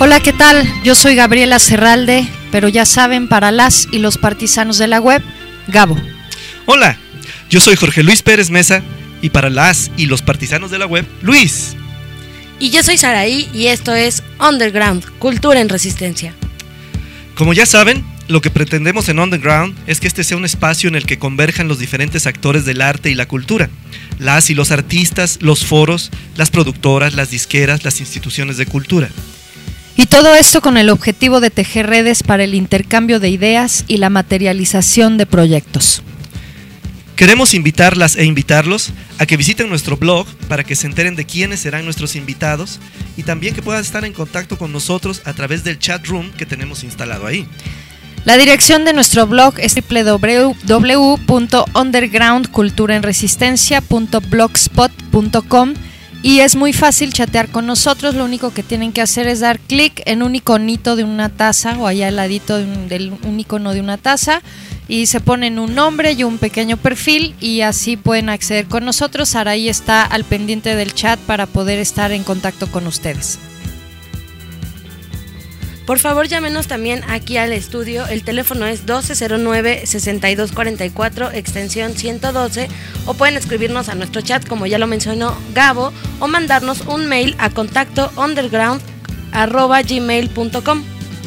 Hola, ¿qué tal? Yo soy Gabriela Serralde, pero ya saben, para las y los partisanos de la web, Gabo. Hola, yo soy Jorge Luis Pérez Mesa, y para las y los partisanos de la web, Luis. Y yo soy Saraí, y esto es Underground, Cultura en Resistencia. Como ya saben, lo que pretendemos en Underground es que este sea un espacio en el que converjan los diferentes actores del arte y la cultura. Las y los artistas, los foros, las productoras, las disqueras, las instituciones de cultura. Y todo esto con el objetivo de tejer redes para el intercambio de ideas y la materialización de proyectos. Queremos invitarlas e invitarlos a que visiten nuestro blog para que se enteren de quiénes serán nuestros invitados y también que puedan estar en contacto con nosotros a través del chat room que tenemos instalado ahí. La dirección de nuestro blog es www.undergroundculturaenresistencia.blogspot.com y es muy fácil chatear con nosotros. Lo único que tienen que hacer es dar clic en un iconito de una taza o allá al ladito de un icono de una taza y se ponen un nombre y un pequeño perfil y así pueden acceder con nosotros. Saraí está al pendiente del chat para poder estar en contacto con ustedes. Por favor, llámenos también aquí al estudio. El teléfono es 1209-6244, extensión 112, o pueden escribirnos a nuestro chat, como ya lo mencionó Gabo, o mandarnos un mail a contacto underground@gmail.com.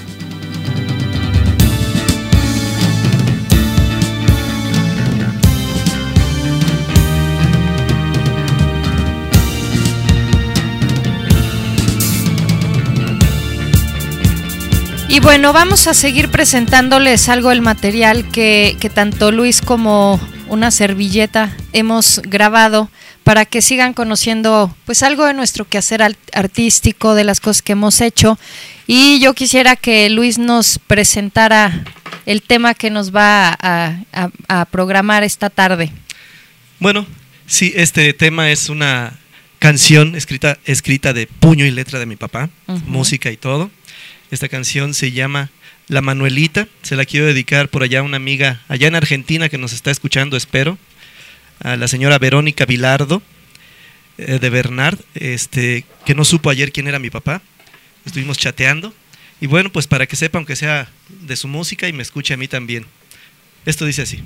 Y bueno, vamos a seguir presentándoles algo del material que tanto Luis como una servilleta hemos grabado para que sigan conociendo pues algo de nuestro quehacer artístico, de las cosas que hemos hecho. Y yo quisiera que Luis nos presentara el tema que nos va a programar esta tarde. Bueno, sí, este tema es una canción escrita de puño y letra de mi papá, música y todo. Esta canción se llama La Manuelita, se la quiero dedicar por allá a una amiga allá en Argentina que nos está escuchando, espero, a la señora Verónica Vilardo de Bernard, que no supo ayer quién era mi papá, estuvimos chateando, y bueno, pues para que sepa, aunque sea de su música, y me escuche a mí también. Esto dice así.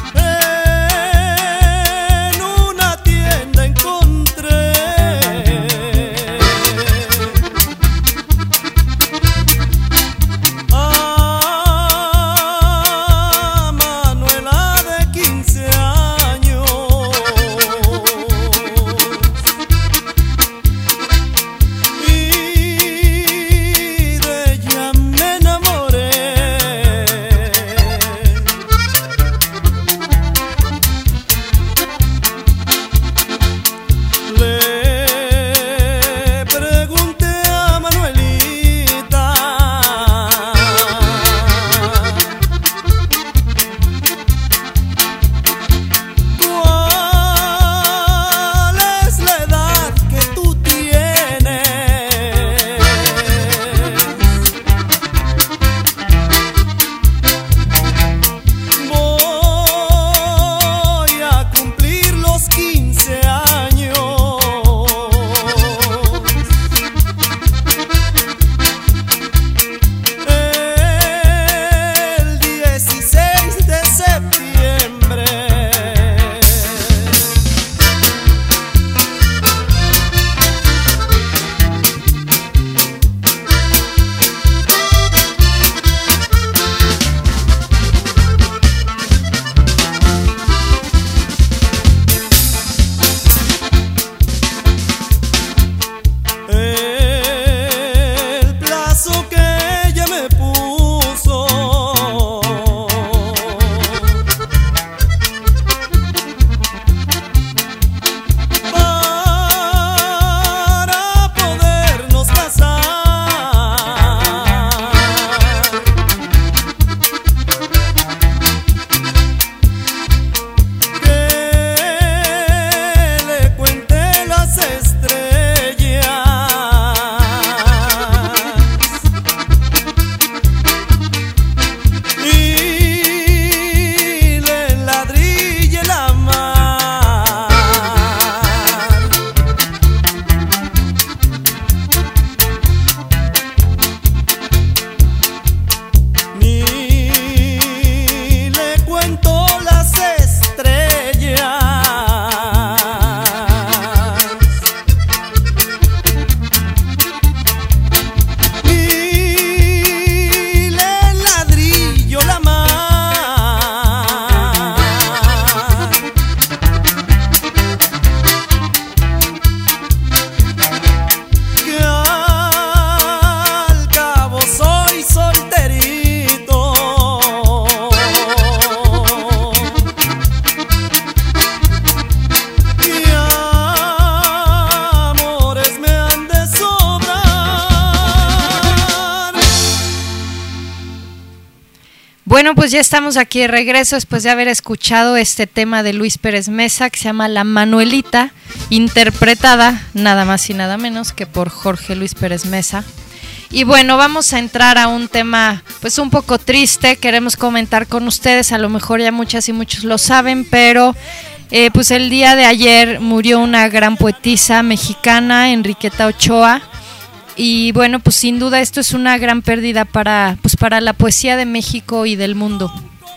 En una tienda encontré bueno, pues ya estamos aquí de regreso después de haber escuchado este tema de Luis Pérez Mesa que se llama La Manuelita, interpretada nada más y nada menos que por Jorge Luis Pérez Mesa. Y bueno, vamos a entrar a un tema pues un poco triste, queremos comentar con ustedes, a lo mejor ya muchas y muchos lo saben, pero pues el día de ayer murió una gran poetisa mexicana, Enriqueta Ochoa, y bueno, pues sin duda esto es una gran pérdida para la poesía de México y del mundo.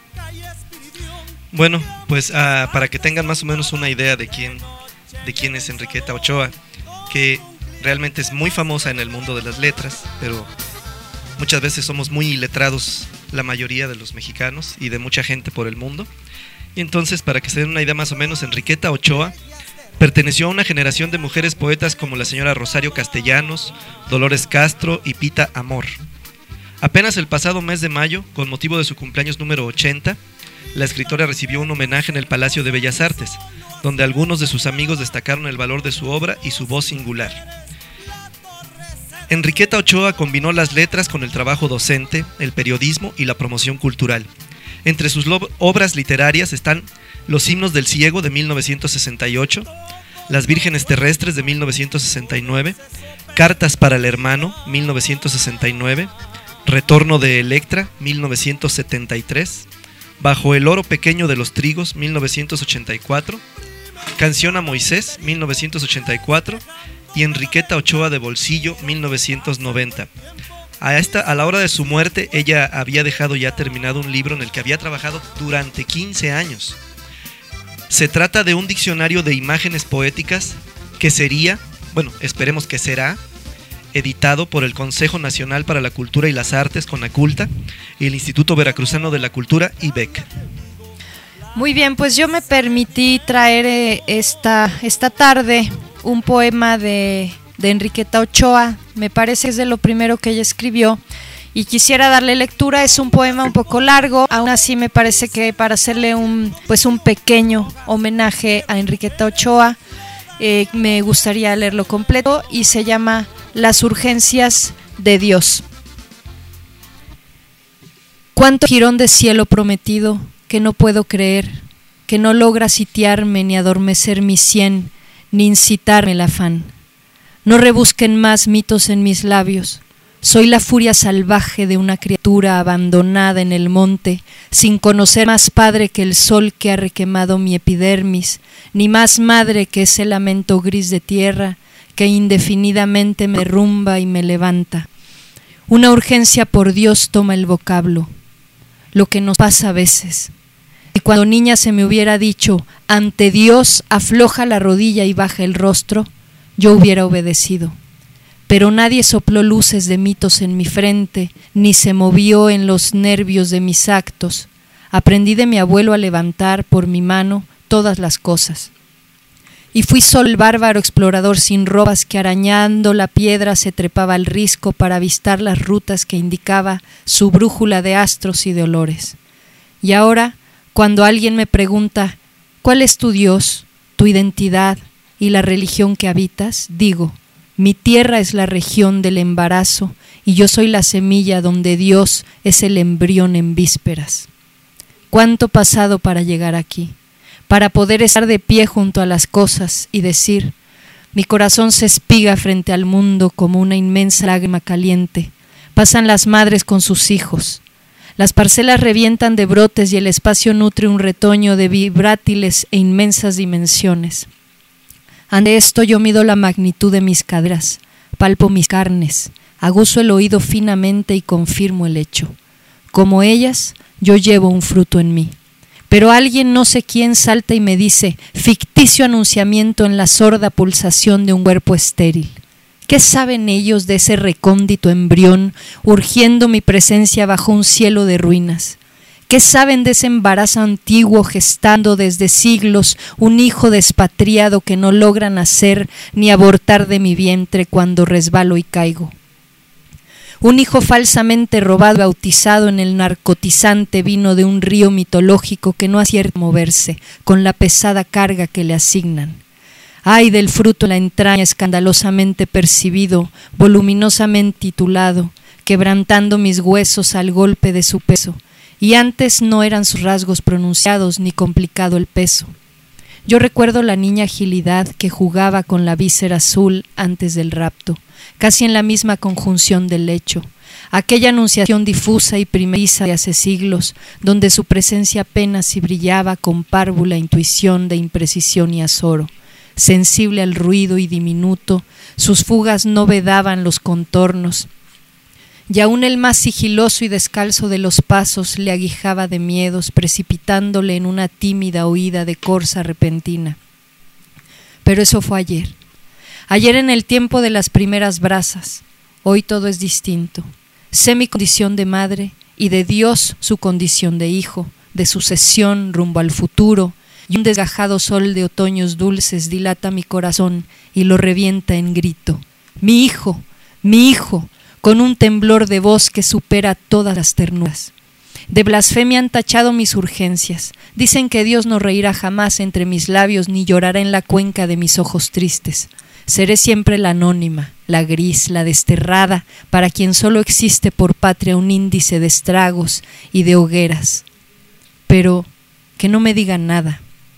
Bueno, pues para que tengan más o menos una idea de quién es Enriqueta Ochoa, que realmente es muy famosa en el mundo de las letras, pero muchas veces somos muy iletrados la mayoría de los mexicanos y de mucha gente por el mundo. Y entonces, para que se den una idea más o menos, Enriqueta Ochoa perteneció a una generación de mujeres poetas como la señora Rosario Castellanos, Dolores Castro y Pita Amor. Apenas el pasado mes de mayo, con motivo de su cumpleaños número 80, la escritora recibió un homenaje en el Palacio de Bellas Artes, donde algunos de sus amigos destacaron el valor de su obra y su voz singular. Enriqueta Ochoa combinó las letras con el trabajo docente, el periodismo y la promoción cultural. Entre sus obras literarias están Los himnos del ciego de 1968, Las vírgenes terrestres de 1969, Cartas para el hermano 1969, Retorno de Electra 1973, Bajo el oro pequeño de los trigos 1984, Canción a Moisés 1984 y Enriqueta Ochoa de Bolsillo 1990. A la hora de su muerte, ella había dejado ya terminado un libro en el que había trabajado durante 15 años. Se trata de un diccionario de imágenes poéticas que sería, bueno, esperemos que será, editado por el Consejo Nacional para la Cultura y las Artes, CONACULTA, y el Instituto Veracruzano de la Cultura, IVEC. Muy bien, pues yo me permití traer esta tarde un poema de Enriqueta Ochoa, me parece que es de lo primero que ella escribió y quisiera darle lectura. Es un poema un poco largo, aún así me parece que para hacerle un pequeño homenaje a Enriqueta Ochoa me gustaría leerlo completo y se llama Las urgencias de Dios. Cuánto jirón de cielo prometido que no puedo creer, que no logra sitiarme ni adormecer mi sien, ni incitarme el afán. No rebusquen más mitos en mis labios. Soy la furia salvaje de una criatura abandonada en el monte, sin conocer más padre que el sol que ha requemado mi epidermis, ni más madre que ese lamento gris de tierra que indefinidamente me derrumba y me levanta. Una urgencia por Dios toma el vocablo, lo que nos pasa a veces. Y cuando niña se me hubiera dicho, ante Dios afloja la rodilla y baja el rostro, yo hubiera obedecido. Pero nadie sopló luces de mitos en mi frente, ni se movió en los nervios de mis actos. Aprendí de mi abuelo a levantar por mi mano todas las cosas. Y fui solo el bárbaro explorador sin robas que arañando la piedra se trepaba al risco para avistar las rutas que indicaba su brújula de astros y de olores. Y ahora, cuando alguien me pregunta, ¿cuál es tu Dios, tu identidad y la religión que habitas? Digo, mi tierra es la región del embarazo y yo soy la semilla donde Dios es el embrión en vísperas. ¿Cuánto pasado para llegar aquí? Para poder estar de pie junto a las cosas y decir, mi corazón se espiga frente al mundo como una inmensa lágrima caliente. Pasan las madres con sus hijos. Las parcelas revientan de brotes y el espacio nutre un retoño de vibrátiles e inmensas dimensiones. Ante esto yo mido la magnitud de mis caderas, palpo mis carnes, aguzo el oído finamente y confirmo el hecho. Como ellas, yo llevo un fruto en mí. Pero alguien no sé quién salta y me dice, ficticio anunciamiento en la sorda pulsación de un cuerpo estéril. ¿Qué saben ellos de ese recóndito embrión urgiendo mi presencia bajo un cielo de ruinas? ¿Qué saben de ese embarazo antiguo gestando desde siglos un hijo despatriado que no logra nacer ni abortar de mi vientre cuando resbalo y caigo? Un hijo falsamente robado y bautizado en el narcotizante vino de un río mitológico que no acierta a moverse con la pesada carga que le asignan. Ay del fruto en la entraña escandalosamente percibido, voluminosamente titulado, quebrantando mis huesos al golpe de su peso, y antes no eran sus rasgos pronunciados ni complicado el peso. Yo recuerdo la niña agilidad que jugaba con la víscera azul antes del rapto, casi en la misma conjunción del lecho, aquella anunciación difusa y primeriza de hace siglos, donde su presencia apenas si brillaba con párvula intuición de imprecisión y azoro. Sensible al ruido y diminuto, sus fugas no vedaban los contornos, y aún el más sigiloso y descalzo de los pasos le aguijaba de miedos, precipitándole en una tímida huida de corsa repentina. Pero eso fue ayer. Ayer en el tiempo de las primeras brasas. Hoy todo es distinto. Sé mi condición de madre y de Dios su condición de hijo, de sucesión rumbo al futuro, y un desgajado sol de otoños dulces dilata mi corazón y lo revienta en grito. Mi hijo, con un temblor de voz que supera todas las ternuras. De blasfemia han tachado mis urgencias. Dicen que Dios no reirá jamás entre mis labios ni llorará en la cuenca de mis ojos tristes. Seré siempre la anónima, la gris, la desterrada, para quien solo existe por patria un índice de estragos y de hogueras. Pero que no me digan nada.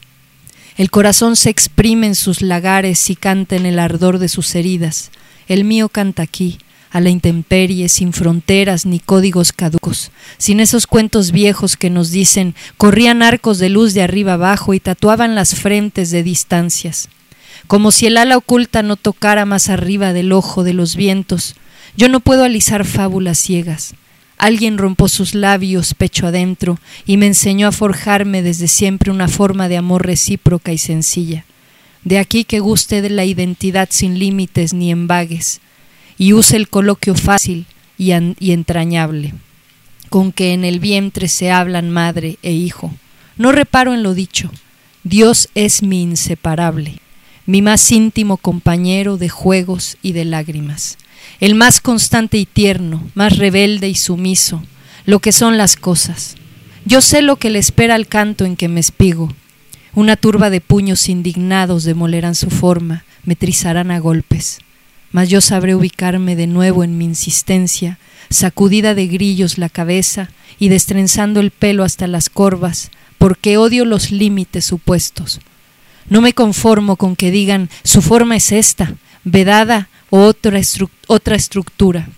El corazón se exprime en sus lagares y canta en el ardor de sus heridas. El mío canta aquí, a la intemperie, sin fronteras ni códigos caducos, sin esos cuentos viejos que nos dicen corrían arcos de luz de arriba abajo y tatuaban las frentes de distancias. Como si el ala oculta no tocara más arriba del ojo de los vientos, yo no puedo alisar fábulas ciegas. Alguien rompió sus labios pecho adentro y me enseñó a forjarme desde siempre una forma de amor recíproca y sencilla. De aquí que guste de la identidad sin límites ni embagues, y use el coloquio fácil y entrañable, con que en el vientre se hablan madre e hijo. No reparo en lo dicho. Dios es mi inseparable, mi más íntimo compañero de juegos y de lágrimas, el más constante y tierno, más rebelde y sumiso, lo que son las cosas. Yo sé lo que le espera al canto en que me espigo. Una turba de puños indignados demolerán su forma, me trizarán a golpes. Mas yo sabré ubicarme de nuevo en mi insistencia, sacudida de grillos la cabeza y destrenzando el pelo hasta las corvas, porque odio los límites supuestos. No me conformo con que digan, su forma es esta, vedada o otra estructura.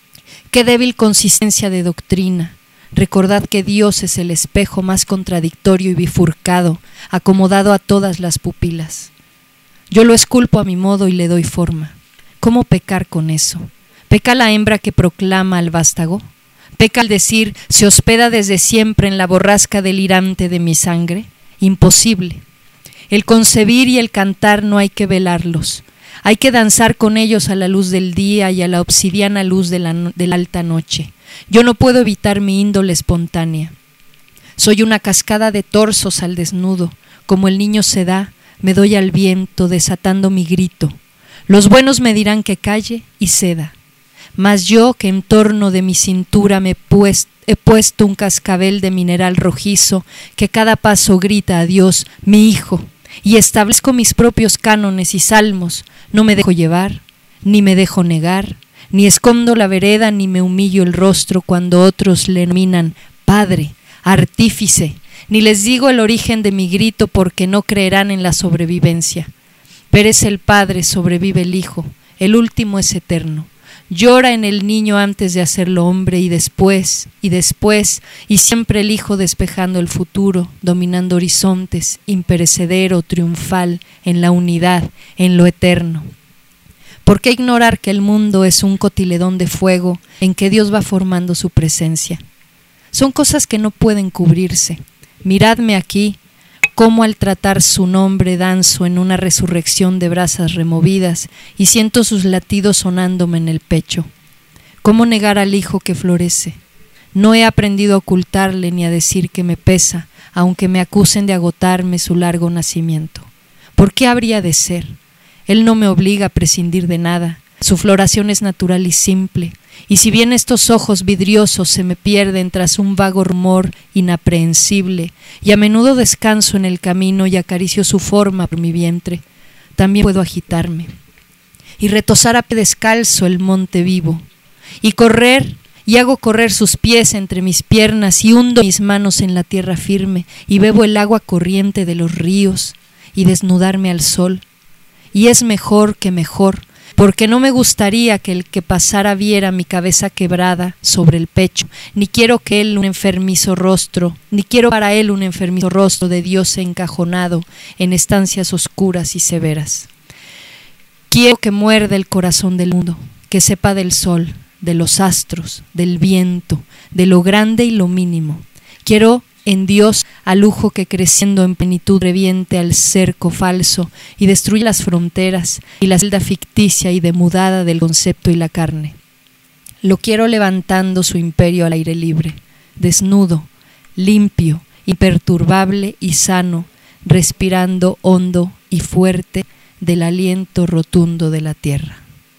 Qué débil consistencia de doctrina. Recordad que Dios es el espejo más contradictorio y bifurcado, acomodado a todas las pupilas. Yo lo esculpo a mi modo y le doy forma. ¿Cómo pecar con eso? ¿Peca la hembra que proclama al vástago? ¿Peca al decir, se hospeda desde siempre en la borrasca delirante de mi sangre? Imposible. El concebir y el cantar no hay que velarlos. Hay que danzar con ellos a la luz del día y a la obsidiana luz de la alta noche. Yo no puedo evitar mi índole espontánea. Soy una cascada de torsos al desnudo. Como el niño se da, me doy al viento desatando mi grito. Los buenos me dirán que calle y ceda, mas yo que en torno de mi cintura he puesto un cascabel de mineral rojizo que cada paso grita a Dios, mi hijo, y establezco mis propios cánones y salmos, no me dejo llevar, ni me dejo negar, ni escondo la vereda ni me humillo el rostro cuando otros le nominan Padre, Artífice, ni les digo el origen de mi grito porque no creerán en la sobrevivencia. Perece el Padre, sobrevive el Hijo, el último es eterno. Llora en el niño antes de hacerlo hombre y después, y siempre el Hijo despejando el futuro, dominando horizontes, imperecedero, triunfal, en la unidad, en lo eterno. ¿Por qué ignorar que el mundo es un cotiledón de fuego en que Dios va formando su presencia? Son cosas que no pueden cubrirse. Miradme aquí, cómo al tratar su nombre danzo en una resurrección de brasas removidas y siento sus latidos sonándome en el pecho. ¿Cómo negar al hijo que florece? No he aprendido a ocultarle ni a decir que me pesa, aunque me acusen de agotarme su largo nacimiento. ¿Por qué habría de ser? Él no me obliga a prescindir de nada. Su floración es natural y simple, y si bien estos ojos vidriosos se me pierden tras un vago rumor inaprehensible, y a menudo descanso en el camino y acaricio su forma por mi vientre, también puedo agitarme y retozar a pie descalzo el monte vivo, y correr y hago correr sus pies entre mis piernas y hundo mis manos en la tierra firme y bebo el agua corriente de los ríos y desnudarme al sol. Y es mejor que mejor, porque no me gustaría que el que pasara viera mi cabeza quebrada sobre el pecho, ni quiero que él un enfermizo rostro, ni quiero para él un enfermizo rostro de Dios encajonado en estancias oscuras y severas. Quiero que muerda el corazón del mundo, que sepa del sol, de los astros, del viento, de lo grande y lo mínimo. Quiero en Dios al lujo que creciendo en plenitud reviente al cerco falso y destruye las fronteras y la celda ficticia y demudada del concepto y la carne. Lo quiero levantando su imperio al aire libre, desnudo, limpio, imperturbable y sano, respirando hondo y fuerte del aliento rotundo de la tierra.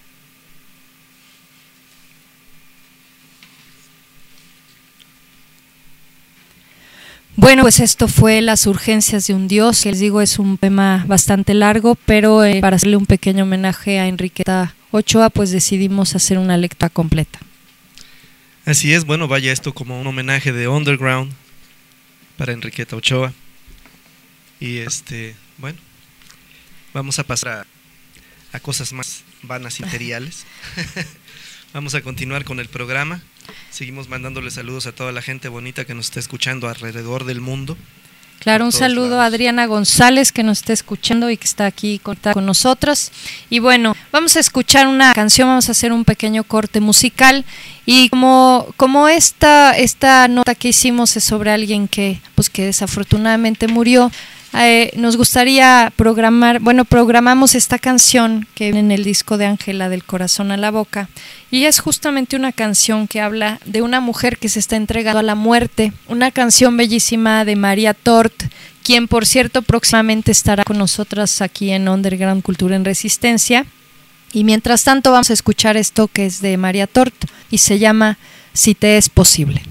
Bueno, pues esto fue Las urgencias de un Dios, que les digo es un tema bastante largo, pero para hacerle un pequeño homenaje a Enriqueta Ochoa, pues decidimos hacer una lectura completa. Así es, bueno, vaya esto como un homenaje de Underground para Enriqueta Ochoa. Y bueno, vamos a pasar a cosas más vanas y materiales. Vamos a continuar con el programa. Seguimos mandándole saludos a toda la gente bonita que nos está escuchando alrededor del mundo. Claro, un saludo a Adriana González que nos está escuchando y que está aquí con nosotros. Y bueno, vamos a escuchar una canción, vamos a hacer un pequeño corte musical. Y como esta nota que hicimos es sobre alguien que desafortunadamente murió, nos gustaría programamos esta canción que viene en el disco de Ángela, Del corazón a la boca, y es justamente una canción que habla de una mujer que se está entregando a la muerte, una canción bellísima de María Tort, quien por cierto próximamente estará con nosotras aquí en Underground Cultura en Resistencia. Y mientras tanto vamos a escuchar esto que es de María Tort y se llama Si te es posible.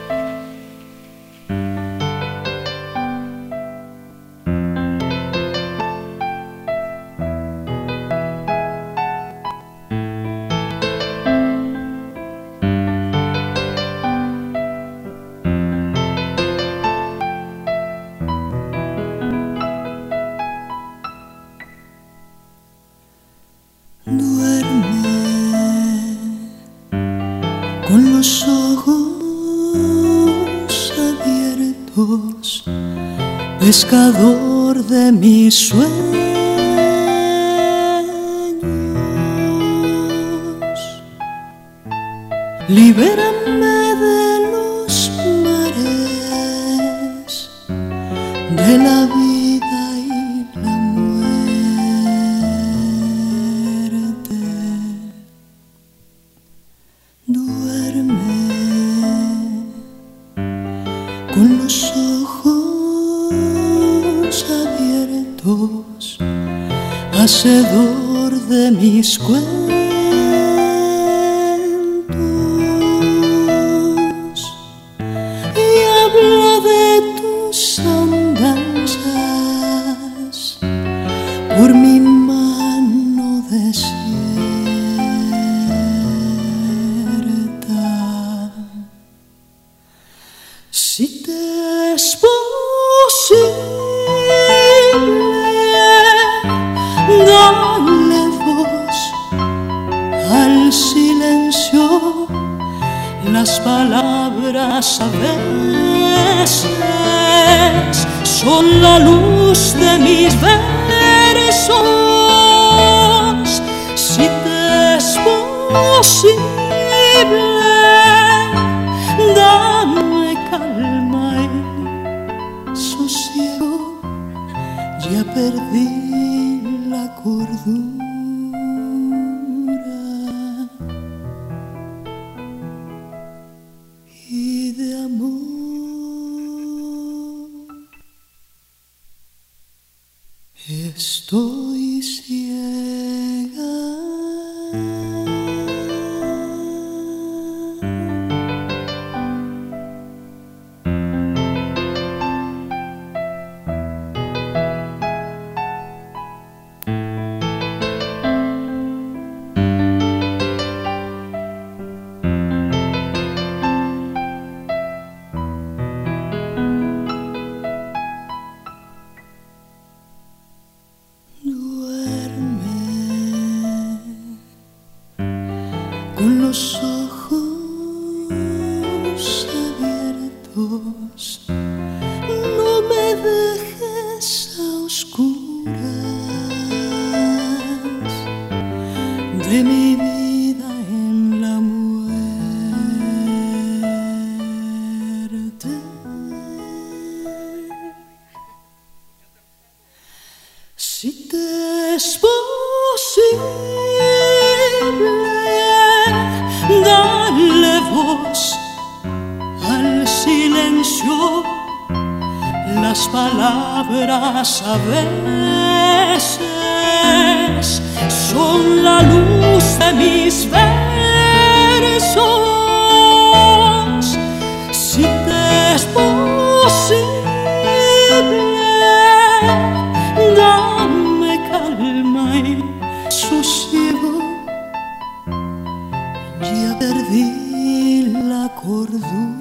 Con los ojos abiertos, pescador de mis sueños, libérame de los mares, de la vida y la muerte. Con los ojos abiertos, hacedor de mis cuentos, y habla de tus andanzas por mi mano desierta. Si te es posible, dale voz al silencio. Las palabras a veces son la luz de mis versos. Si te es posible, dame calma y sosiego, ya perdí la cordura y de amor estoy ciega. los ojos abiertos, no me dejes a oscuras de mi vida en la muerte. Si te es posible, dale voz al silencio. Las palabras a veces son la luz de mis versos. Si te es posible, dame calma y sosiego. Ya perdí la cordura.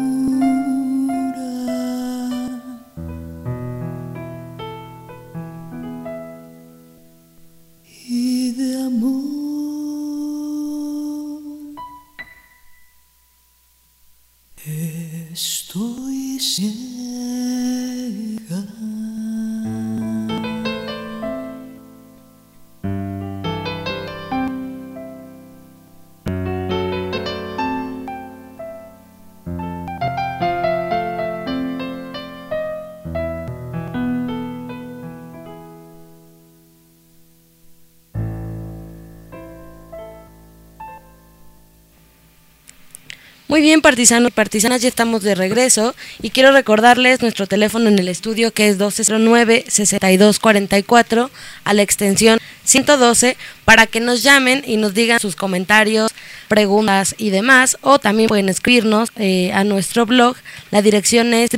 Y de amor estoy ciega. Muy bien, partisanos y partisanas, ya estamos de regreso y quiero recordarles nuestro teléfono en el estudio, que es 1209-6244 a la extensión 112, para que nos llamen y nos digan sus comentarios, preguntas y demás, o también pueden escribirnos a nuestro blog. La dirección es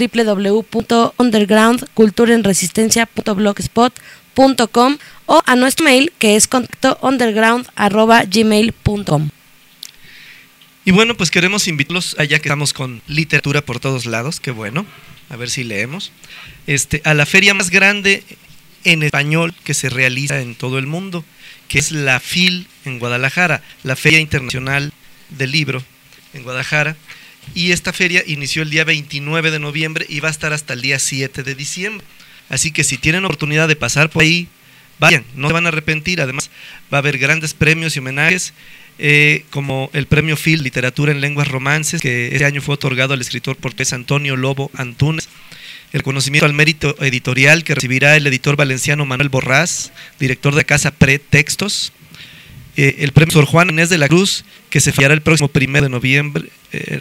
www.undergroundculturaenresistencia.blogspot.com o a nuestro mail, que es contactounderground@gmail.com. Y bueno, pues queremos invitarlos, allá que estamos con literatura por todos lados, qué bueno, a ver si leemos, a la feria más grande en español que se realiza en todo el mundo, que es la FIL en Guadalajara, la Feria Internacional del Libro en Guadalajara. Y esta feria inició el día 29 de noviembre y va a estar hasta el día 7 de diciembre. Así que si tienen oportunidad de pasar por ahí, vayan, no se van a arrepentir. Además va a haber grandes premios y homenajes, como el premio FIL Literatura en Lenguas Romances, que este año fue otorgado al escritor portugués Antonio Lobo Antunes. El conocimiento al mérito editorial, que recibirá el editor valenciano Manuel Borrás, director de Casa Pretextos. El premio Sor Juana Inés de la Cruz, que se fiará el próximo 1 de noviembre.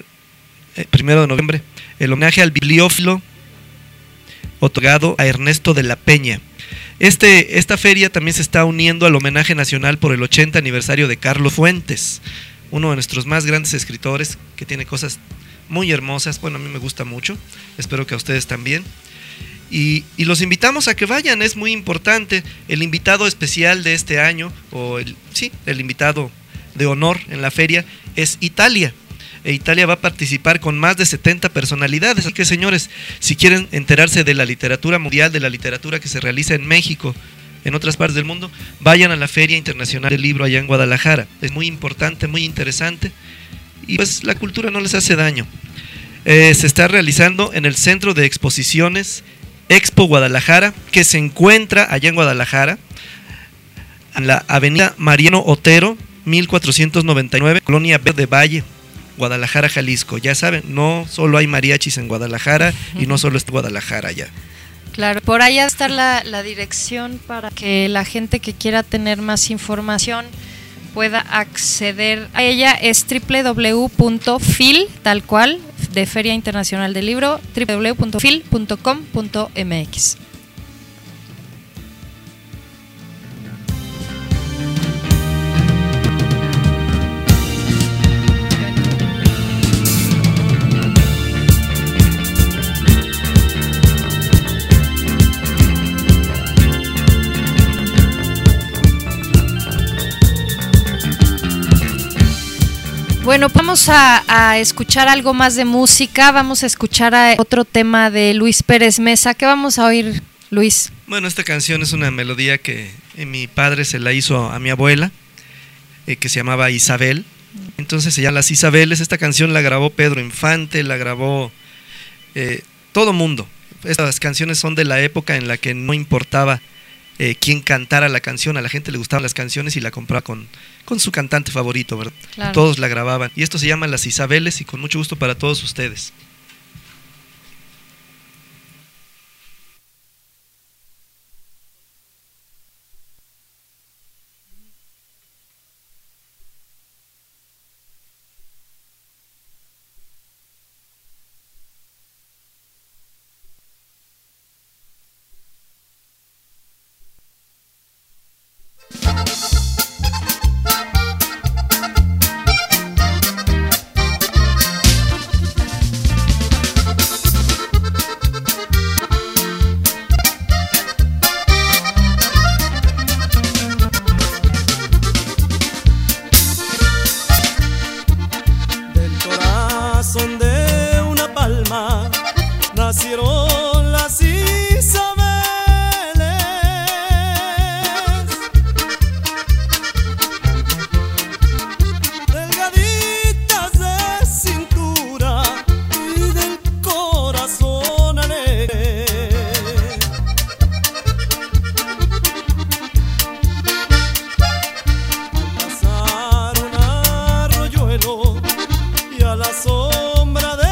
El homenaje al bibliófilo, otorgado a Ernesto de la Peña. Esta feria también se está uniendo al homenaje nacional por el 80 aniversario de Carlos Fuentes, uno de nuestros más grandes escritores, que tiene cosas muy hermosas. Bueno, a mí me gusta mucho, espero que a ustedes también. Y los invitamos a que vayan, es muy importante. El invitado especial de este año, el invitado de honor en la feria, es Italia. Italia va a participar con más de 70 personalidades. Así que, señores, si quieren enterarse de la literatura mundial, de la literatura que se realiza en México, en otras partes del mundo, vayan a la Feria Internacional del Libro allá en Guadalajara. Es muy importante, muy interesante, y pues la cultura no les hace daño. Se está realizando en el Centro de Exposiciones Expo Guadalajara, que se encuentra allá en Guadalajara, en la avenida Mariano Otero, 1499, Colonia Verde Valle, Guadalajara, Jalisco. Ya saben, no solo hay mariachis en Guadalajara y no solo está Guadalajara ya. Claro, por allá está la dirección para que la gente que quiera tener más información pueda acceder a ella. Es www.fil, tal cual, de Feria Internacional del Libro, www.fil.com.mx. Bueno, vamos a escuchar algo más de música. Vamos a escuchar otro tema de Luis Pérez Mesa. ¿Qué vamos a oír, Luis? Bueno, esta canción es una melodía que mi padre se la hizo a mi abuela, que se llamaba Isabel, Entonces se llama Las Isabeles. Esta canción la grabó Pedro Infante, la grabó todo mundo. Estas canciones son de la época en la que no importaba quién cantara la canción, a la gente le gustaban las canciones y la compraba con su cantante favorito, ¿verdad? Claro. Todos la grababan. Y esto se llama Las Isabeles y con mucho gusto para todos ustedes. Nacieron las Isabeles, delgaditas de cintura y del corazón alegre. Pasaron a Arroyuelo y a la sombra de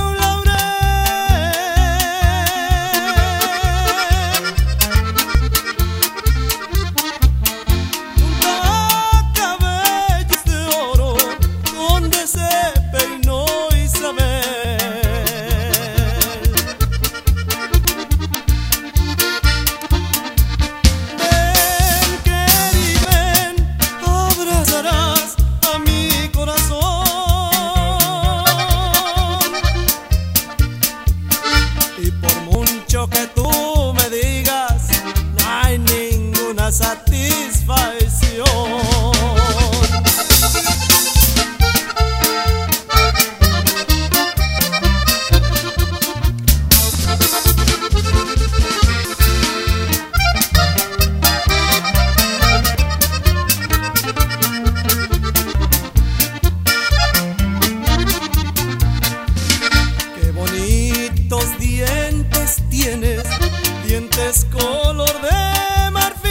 que tú me digas, no hay ninguna satisfacción. Qué bonitos dientes tienes, dientes color de marfil.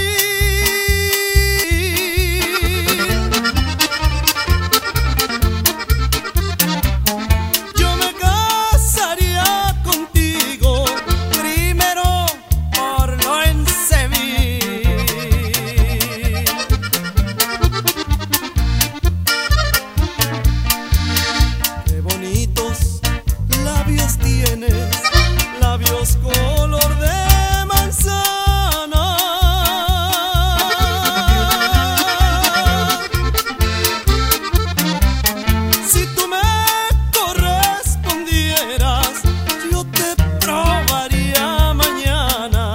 Yo me casaría contigo primero por lo incivil. Qué bonitos labios tienes, labios color de manzana. Si tú me correspondieras, yo te probaría mañana.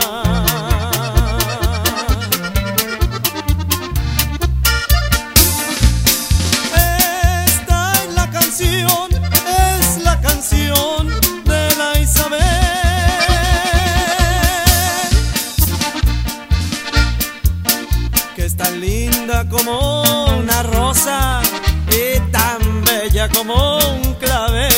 Esta es la canción de la Isabel, que es tan linda como una rosa y tan bella como un clavel.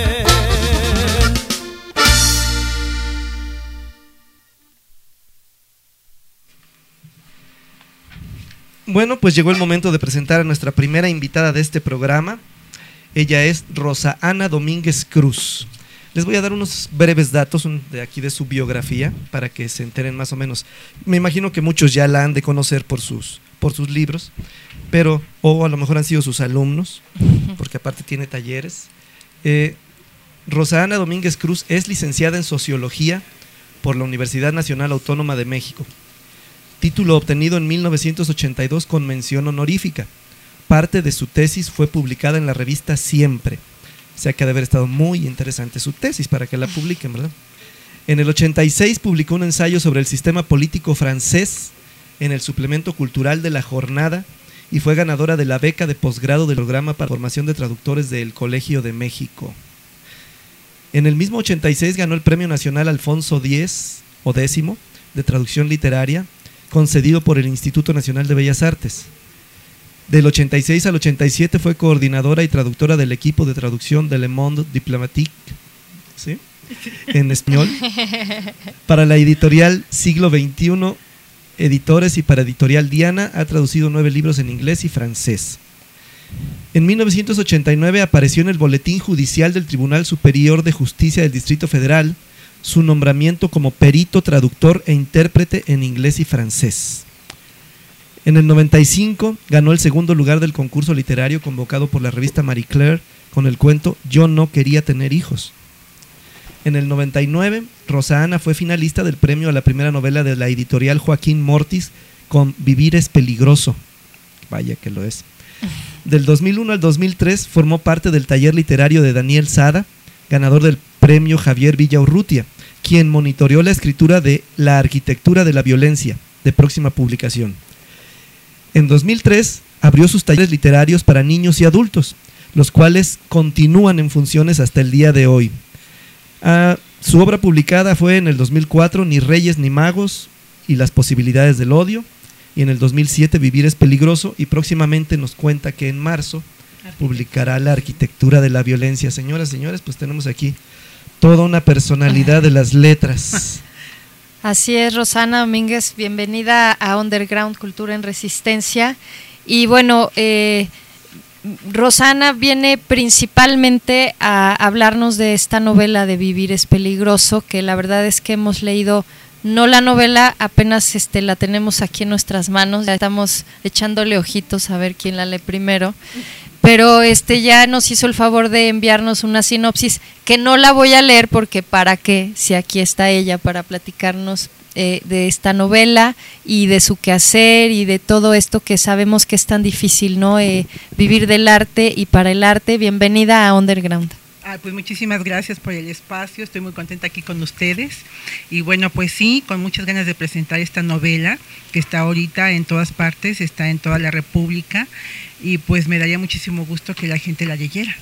Bueno, pues llegó el momento de presentar a nuestra primera invitada de este programa. Ella es Rosa Ana Domínguez Cruz. Les voy a dar unos breves datos de aquí de su biografía para que se enteren más o menos. Me imagino que muchos ya la han de conocer por sus libros, pero o a lo mejor han sido sus alumnos, porque aparte tiene talleres. Rosa Ana Domínguez Cruz es licenciada en Sociología por la Universidad Nacional Autónoma de México. Título obtenido en 1982 con mención honorífica. Parte de su tesis fue publicada en la revista Siempre. O sea que ha de haber estado muy interesante su tesis para que la publiquen, ¿verdad? En el 86 publicó un ensayo sobre el sistema político francés en el suplemento cultural de La Jornada y fue ganadora de la beca de posgrado del programa para formación de traductores del Colegio de México. En el mismo 86 ganó el Premio Nacional Alfonso X o X de Traducción Literaria, concedido por el Instituto Nacional de Bellas Artes. Del 86 al 87 fue coordinadora y traductora del equipo de traducción de Le Monde Diplomatique, ¿sí?, en español, para la editorial Siglo XXI Editores y para Editorial Diana. Ha traducido 9 libros en inglés y francés. En 1989 apareció en el Boletín Judicial del Tribunal Superior de Justicia del Distrito Federal su nombramiento como perito, traductor e intérprete en inglés y francés. En el 95 ganó el segundo lugar del concurso literario convocado por la revista Marie Claire con el cuento Yo no quería tener hijos. En el 99, Rosa Ana fue finalista del premio a la primera novela de la editorial Joaquín Mortis con Vivir es peligroso. Vaya que lo es. Del 2001 al 2003 formó parte del taller literario de Daniel Sada, ganador del premio Javier Villaurrutia, quien monitoreó la escritura de La arquitectura de la violencia, de próxima publicación. En 2003 abrió sus talleres literarios para niños y adultos, los cuales continúan en funciones hasta el día de hoy. Su obra publicada fue en el 2004 Ni Reyes ni Magos y las posibilidades del odio, y en el 2007 Vivir es peligroso, y próximamente nos cuenta que en marzo publicará La arquitectura de la violencia. Señoras, señores, pues tenemos aquí toda una personalidad de las letras. Así es, Rosana Domínguez, bienvenida a Underground Cultura en Resistencia. Y bueno, Rosana viene principalmente a hablarnos de esta novela de Vivir es peligroso, que la verdad es que hemos leído, no la novela, apenas la tenemos aquí en nuestras manos, ya estamos echándole ojitos a ver quién la lee primero, pero ya nos hizo el favor de enviarnos una sinopsis que no la voy a leer porque para qué, si aquí está ella para platicarnos de esta novela y de su quehacer y de todo esto que sabemos que es tan difícil, ¿no? Vivir del arte y para el arte. Bienvenida a Underground. Pues muchísimas gracias por el espacio, estoy muy contenta aquí con ustedes y bueno, pues sí, con muchas ganas de presentar esta novela que está ahorita en todas partes, está en toda la República y pues me daría muchísimo gusto que la gente la leyera.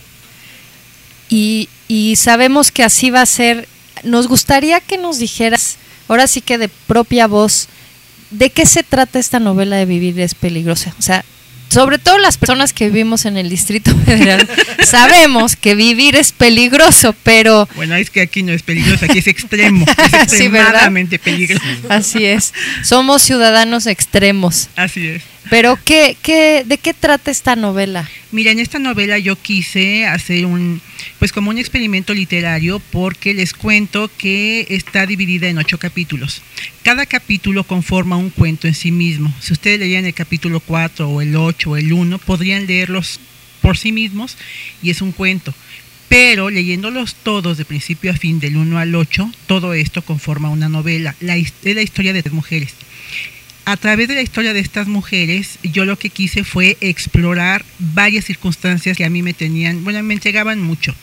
Y sabemos que así va a ser. Nos gustaría que nos dijeras, ahora sí que de propia voz, ¿de qué se trata esta novela de Vivir es peligroso? O sea, sobre todo las personas que vivimos en el Distrito Federal, sabemos que vivir es peligroso, pero... Bueno, es que aquí no es peligroso, aquí es extremo, es extremadamente peligroso. Así es, somos ciudadanos extremos. Así es. Pero ¿de qué trata esta novela? Mira, en esta novela yo quise hacer pues como un experimento literario, porque les cuento que está dividida en 8 capítulos. Cada capítulo conforma un cuento en sí mismo. Si ustedes leían el capítulo 4 o el 8 o el 1, podrían leerlos por sí mismos y es un cuento. Pero leyéndolos todos de principio a fin, del 1 al 8, todo esto conforma una novela. Es la historia de 3 mujeres. A través de la historia de estas mujeres, yo lo que quise fue explorar varias circunstancias que a mí me entregaban mucho.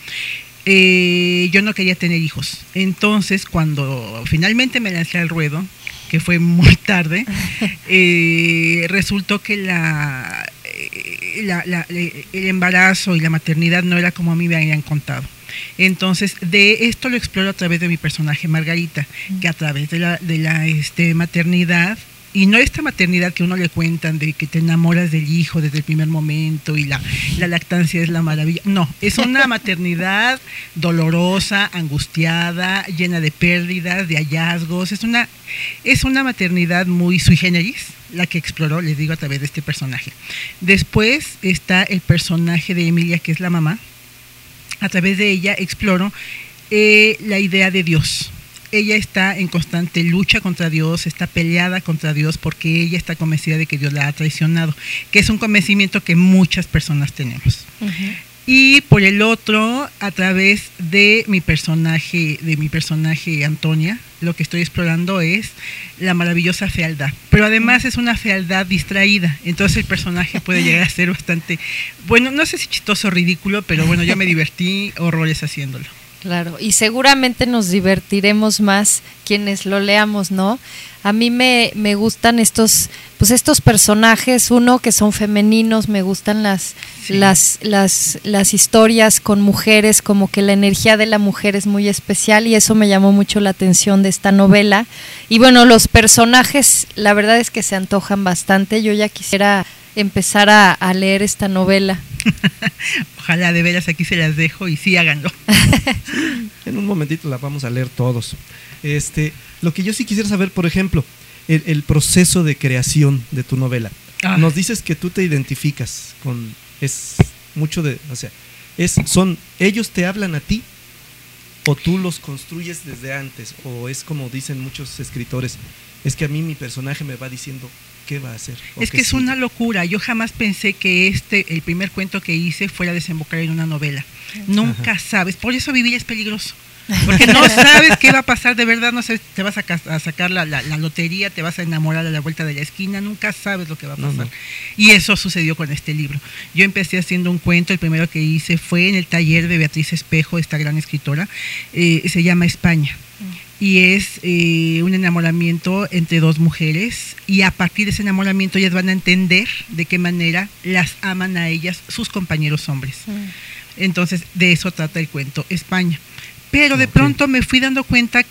Yo no quería tener hijos. Entonces, cuando finalmente me lancé al ruedo, que fue muy tarde, resultó que el embarazo y la maternidad no era como a mí me habían contado. Entonces, de esto lo exploro a través de mi personaje Margarita, que a través de la maternidad, y no esta maternidad que uno le cuentan de que te enamoras del hijo desde el primer momento y la lactancia es la maravilla. No, es una maternidad dolorosa, angustiada, llena de pérdidas, de hallazgos. Es una maternidad muy sui generis, la que exploró, les digo, a través de este personaje. Después está el personaje de Emilia, que es la mamá. A través de ella exploro la idea de Dios. Ella está en constante lucha contra Dios, está peleada contra Dios porque ella está convencida de que Dios la ha traicionado, que es un convencimiento que muchas personas tenemos. Uh-huh. Y por el otro, a través de mi personaje Antonia, lo que estoy explorando es la maravillosa fealdad. Pero además es una fealdad distraída, entonces el personaje puede llegar a ser bastante, bueno, no sé si chistoso o ridículo, pero bueno, yo me divertí horrores haciéndolo. Claro, y seguramente nos divertiremos más quienes lo leamos, ¿no? A mí me gustan estos personajes, que son femeninos, me gustan las historias con mujeres, como que la energía de la mujer es muy especial y eso me llamó mucho la atención de esta novela. Y bueno, los personajes, la verdad es que se antojan bastante. Yo ya quisiera empezar a leer esta novela. Ojalá, de veras, aquí se las dejo y sí, háganlo. En un momentito la vamos a leer todos. Lo que yo sí quisiera saber, por ejemplo, el proceso de creación de tu novela. Nos dices que tú te identificas con, es mucho de, o sea, son, ellos te hablan a ti o tú los construyes desde antes, o es como dicen muchos escritores, es que a mí mi personaje me va diciendo qué va a hacer. Es que es una locura. Yo jamás pensé que el primer cuento que hice fuera a desembocar en una novela. Nunca sabes. Por eso vivir es peligroso. Porque no sabes qué va a pasar, de verdad, no sabes, te vas a sacar la lotería, te vas a enamorar a la vuelta de la esquina, nunca sabes lo que va a pasar. No. Y eso sucedió con este libro. Yo empecé haciendo un cuento, el primero que hice fue en el taller de Beatriz Espejo, esta gran escritora, se llama España. Y es un enamoramiento entre dos mujeres, y a partir de ese enamoramiento ellas van a entender de qué manera las aman a ellas sus compañeros hombres. Entonces, de eso trata el cuento España. Pero de pronto me fui dando cuenta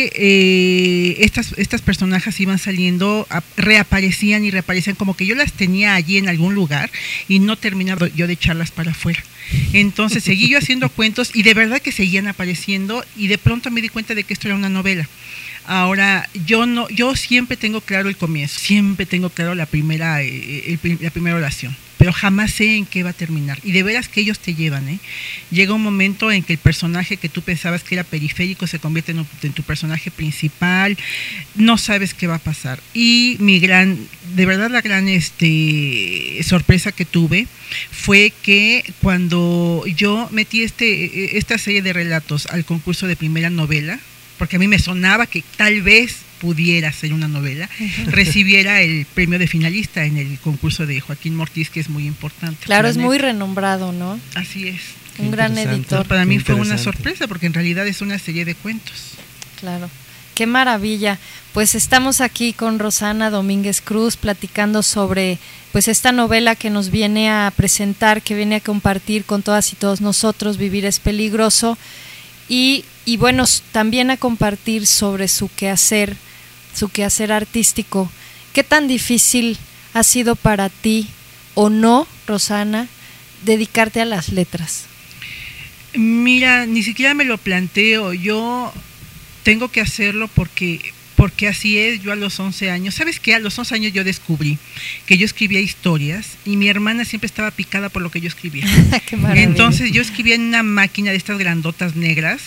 que estas personajes iban saliendo, reaparecían y reaparecían, como que yo las tenía allí en algún lugar y no terminaba yo de echarlas para afuera. Entonces seguí yo haciendo cuentos y de verdad que seguían apareciendo, y de pronto me di cuenta de que esto era una novela. Ahora, yo siempre tengo claro el comienzo, siempre tengo claro la primera oración, pero jamás sé en qué va a terminar. Y de veras que ellos te llevan, ¿eh? Llega un momento en que el personaje que tú pensabas que era periférico se convierte en tu personaje principal, no sabes qué va a pasar. Y de verdad la gran sorpresa que tuve fue que cuando yo metí esta serie de relatos al concurso de primera novela, porque a mí me sonaba que tal vez pudiera ser una novela, recibiera el premio de finalista en el concurso de Joaquín Mortiz, que es muy importante. Claro, es muy renombrado, ¿no? Así es. Un gran editor. Para mí fue una sorpresa, porque en realidad es una serie de cuentos. Claro. Qué maravilla. Pues estamos aquí con Rosana Domínguez Cruz platicando sobre pues esta novela que nos viene a presentar, que viene a compartir con todas y todos nosotros, Vivir es peligroso, y bueno, también a compartir sobre su quehacer artístico. ¿Qué tan difícil ha sido para ti, o no, Rosana, dedicarte a las letras? Mira, ni siquiera me lo planteo. Yo tengo que hacerlo porque así es. Yo a los 11 años, ¿sabes qué? A los 11 años yo descubrí que yo escribía historias y mi hermana siempre estaba picada por lo que yo escribía. Qué maravilla. Entonces yo escribía en una máquina de estas grandotas negras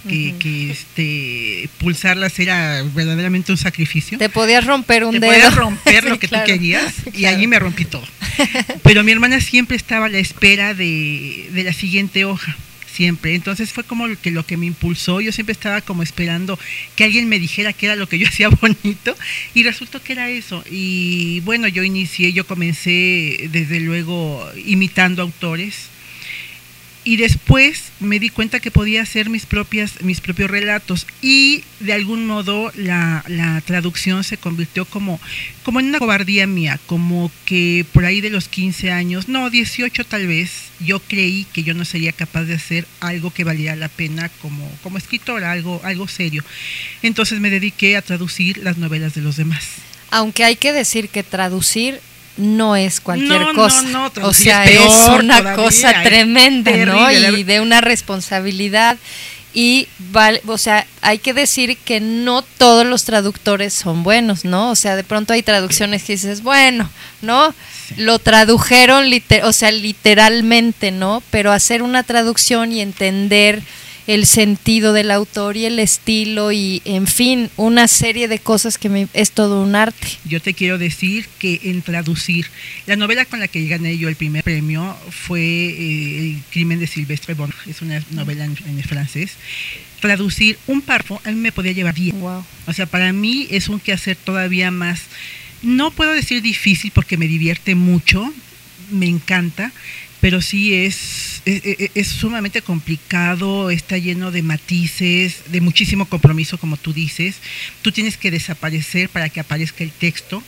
que pulsarlas era verdaderamente un sacrificio. Te podías romper un dedo. Te podías romper lo que claro. tú querías, Claro. Y allí me rompí todo. Pero mi hermana siempre estaba a la espera de la siguiente hoja. Siempre. Entonces fue como lo que me impulsó. Yo siempre estaba como esperando que alguien me dijera que era lo que yo hacía bonito, y resultó que era eso. Y bueno, yo comencé desde luego imitando autores, y después me di cuenta que podía hacer mis propios relatos, y de algún modo la traducción se convirtió como en una cobardía mía, como que por ahí de los 15 años, no, 18 tal vez, yo creí que yo no sería capaz de hacer algo que valiera la pena como escritora, algo serio. Entonces me dediqué a traducir las novelas de los demás. Aunque hay que decir que traducir no es cualquier cosa. No, o sea, es peor, es una todavía, cosa tremenda, terrible, ¿no? Y de una responsabilidad. Y o sea, hay que decir que no todos los traductores son buenos, ¿no? O sea, de pronto hay traducciones que dices, bueno, ¿no? Sí. Lo tradujeron literalmente, ¿no? Pero hacer una traducción y entender el sentido del autor y el estilo y, en fin, una serie de cosas que es todo un arte. Yo te quiero decir que en traducir, la novela con la que gané yo el primer premio fue El crimen de Silvestre Bon, es una novela en francés. Traducir un párrafo a mí me podía llevar 10. Wow. O sea, para mí es un quehacer todavía más, no puedo decir difícil porque me divierte mucho, me encanta, pero sí es sumamente complicado, está lleno de matices, de muchísimo compromiso, como tú dices. Tú tienes que desaparecer para que aparezca el texto.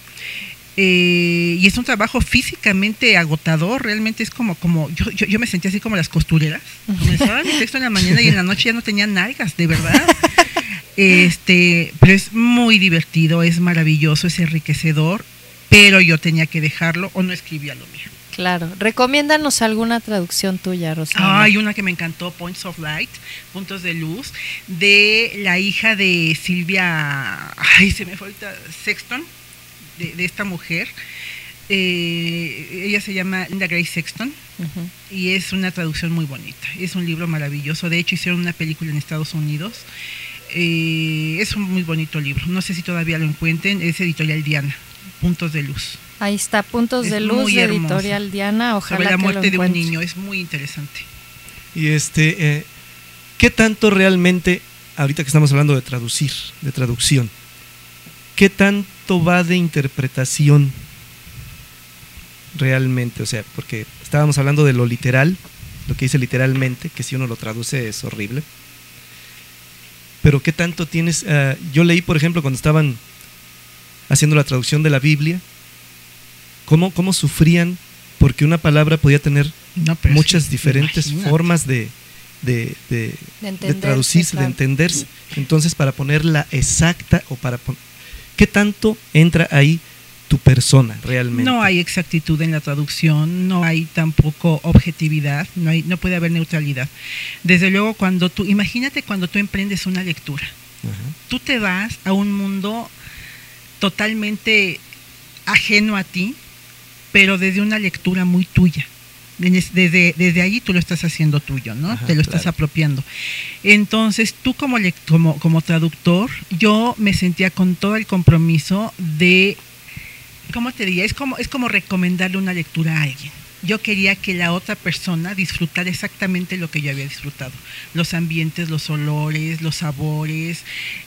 Y es un trabajo físicamente agotador, realmente es como yo me sentía así como las costureras. Comenzaba mi texto en la mañana y en la noche ya no tenía nalgas, de verdad. Pero es muy divertido, es maravilloso, es enriquecedor, pero yo tenía que dejarlo o no escribía lo mío. Claro. Recomiéndanos alguna traducción tuya, Rosana. Hay una que me encantó, Points of Light, Puntos de Luz, de la hija de Silvia, se me fue ahorita, Sexton, de esta mujer. Ella se llama Linda Grace Sexton. Y es una traducción muy bonita. Es un libro maravilloso. De hecho, hicieron una película en Estados Unidos. Es un muy bonito libro. No sé si todavía lo encuentren. Es Editorial Diana, Puntos de Luz. Ahí está, Puntos de Luz, de Editorial Diana. Ojalá sobre la muerte de un niño. Es muy interesante. Y ¿qué tanto realmente, ahorita que estamos hablando de traducir, de traducción, qué tanto va de interpretación realmente? O sea, porque estábamos hablando de lo literal, lo que dice literalmente, que si uno lo traduce es horrible. Pero qué tanto tienes, yo leí, por ejemplo, cuando estaban haciendo la traducción de la Biblia, cómo sufrían porque una palabra podía tener muchas diferentes formas de traducirse, claro, de entenderse. Entonces, para ponerla exacta o ¿qué tanto entra ahí tu persona realmente? No hay exactitud en la traducción, no hay tampoco objetividad, no puede haber neutralidad. Desde luego, imagínate cuando tú emprendes una lectura, tú te vas a un mundo totalmente ajeno a ti, pero desde una lectura muy tuya. Desde allí tú lo estás haciendo tuyo, ¿no? Te lo estás apropiando. Entonces, tú como traductor, yo me sentía con todo el compromiso de, ¿cómo te diría? Es como recomendarle una lectura a alguien. Yo quería que la otra persona disfrutara exactamente lo que yo había disfrutado. Los ambientes, los olores, los sabores,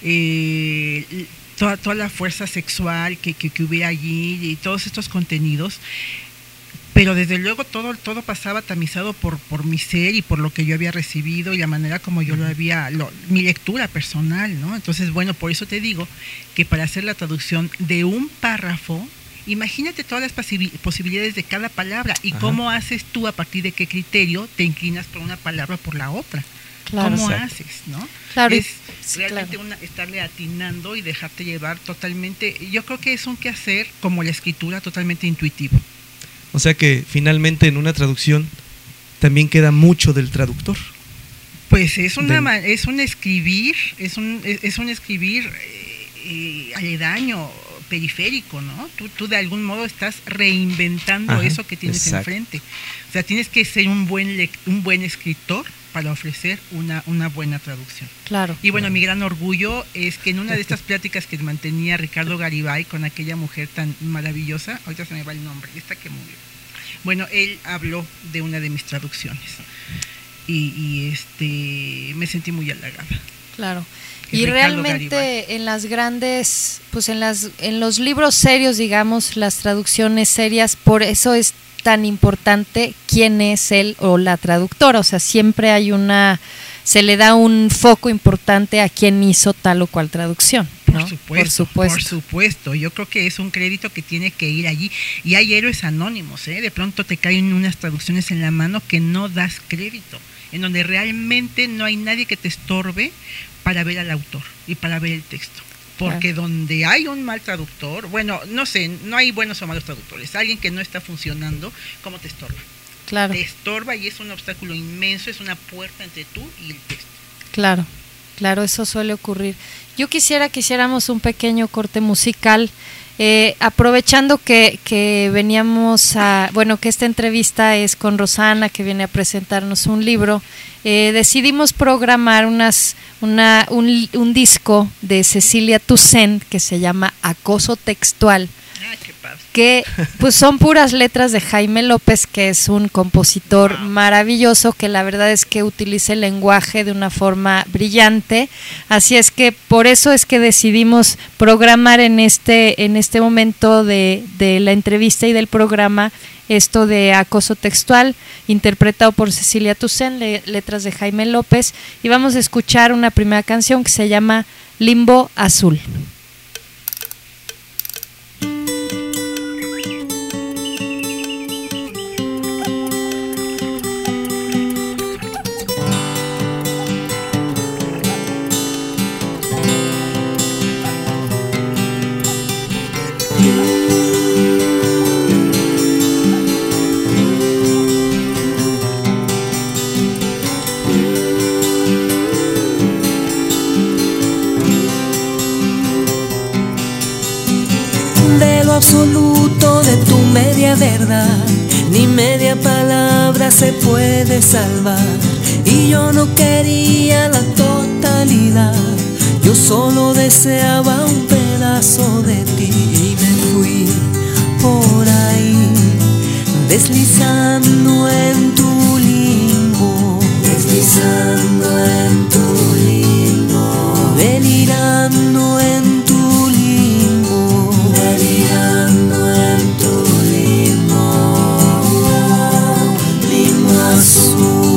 toda la fuerza sexual que hubiera allí y todos estos contenidos. Pero desde luego todo pasaba tamizado por mi ser y por lo que yo había recibido y la manera como yo mi lectura personal, ¿no? Entonces, bueno, por eso te digo que para hacer la traducción de un párrafo, imagínate todas las posibilidades de cada palabra y cómo haces tú, a partir de qué criterio te inclinas por una palabra o por la otra. Claro, ¿cómo haces, no? Claro, es realmente estarle atinando y dejarte llevar totalmente. Yo creo que es un quehacer, como la escritura, totalmente intuitivo. O sea que finalmente en una traducción también queda mucho del traductor. Pues es un escribir aledaño, periférico, ¿no? Tú de algún modo estás reinventando eso que tienes enfrente. O sea, tienes que ser un buen escritor para ofrecer una buena traducción. Claro. Y bueno, mi gran orgullo es que en una de estas pláticas que mantenía Ricardo Garibay con aquella mujer tan maravillosa, ahorita se me va el nombre, esta que murió. Bueno, él habló de una de mis traducciones y me sentí muy halagada. Claro. Y realmente en las grandes, pues en los libros serios, digamos, las traducciones serias, por eso es tan importante quién es él o la traductora. O sea, siempre se le da un foco importante a quién hizo tal o cual traducción, ¿no? Por supuesto. Yo creo que es un crédito que tiene que ir allí. Y hay héroes anónimos, ¿eh? De pronto te caen unas traducciones en la mano que no das crédito, en donde realmente no hay nadie que te estorbe para ver al autor y para ver el texto. Porque donde hay un mal traductor, bueno, no sé, no hay buenos o malos traductores. Alguien que no está funcionando, ¿cómo te estorba? Claro. Te estorba y es un obstáculo inmenso, es una puerta entre tú y el texto. Claro, eso suele ocurrir. Yo quisiera que hiciéramos un pequeño corte musical, aprovechando que veníamos que esta entrevista es con Rosana, que viene a presentarnos un libro. Decidimos programar un disco de Cecilia Toussaint que se llama Acoso Textual, que pues son puras letras de Jaime López, que es un compositor maravilloso, que la verdad es que utiliza el lenguaje de una forma brillante. Así es que por eso es que decidimos programar en este momento de la entrevista y del programa esto de Acoso Textual, interpretado por Cecilia Toussaint, letras de Jaime López, y vamos a escuchar una primera canción que se llama Limbo Azul. verdad, ni media palabra se puede salvar. Y yo no quería la totalidad, yo solo deseaba un pedazo de ti. Y me fui por ahí, deslizando en tu limbo, deslizando en tu limbo, delirando en tu limbo, delirando en tu limbo, limbo azul.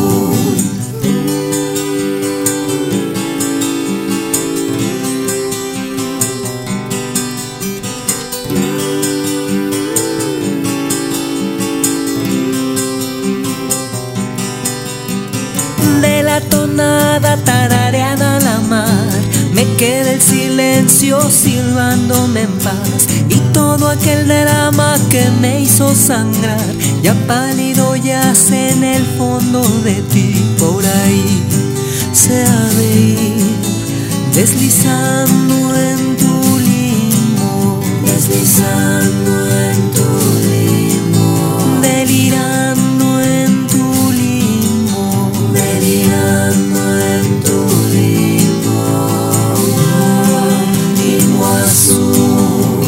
De la tonada tarareada a la mar, me queda el silencio silbándome en paz. Y todo aquel drama que me hizo sangrar, ya pálido yace en el fondo de ti. Por ahí se ha de ir, deslizando en tu limbo, deslizando en tu limbo, delirando en tu limbo, delirando en tu limbo, limbo azul,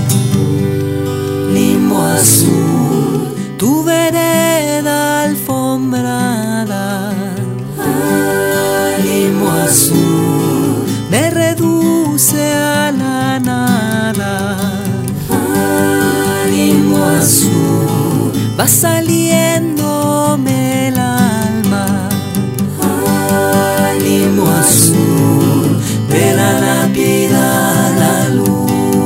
limbo azul, tu vereda alfombrada, limbo azul, me reduce a la nada, limbo azul, va saliéndome el alma, limbo azul, de la lápida a la luz.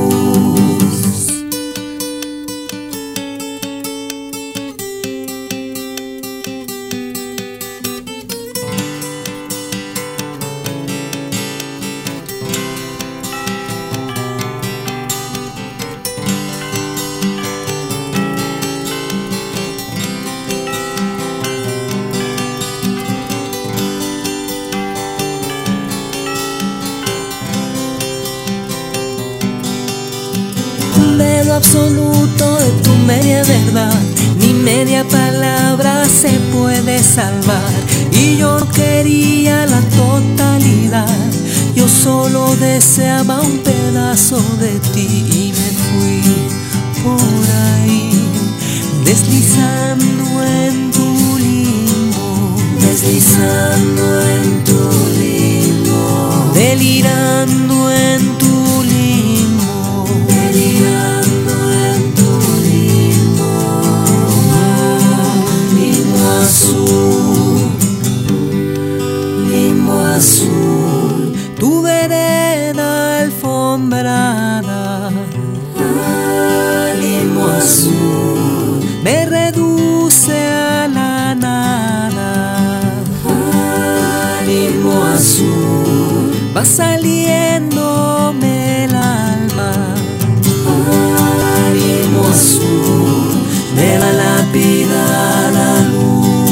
Absoluto de tu media verdad, ni media palabra se puede salvar. Y yo no quería la totalidad, yo solo deseaba un pedazo de ti. Y me fui por ahí, deslizando en tu limbo, deslizando en tu limbo, delirando en tu limbo, delirando. Azul, limbo azul, tu vereda alfombrada, limbo azul, me reduce a la nada, limbo azul, va saliéndome el alma, limbo azul, de la lápida a la luz.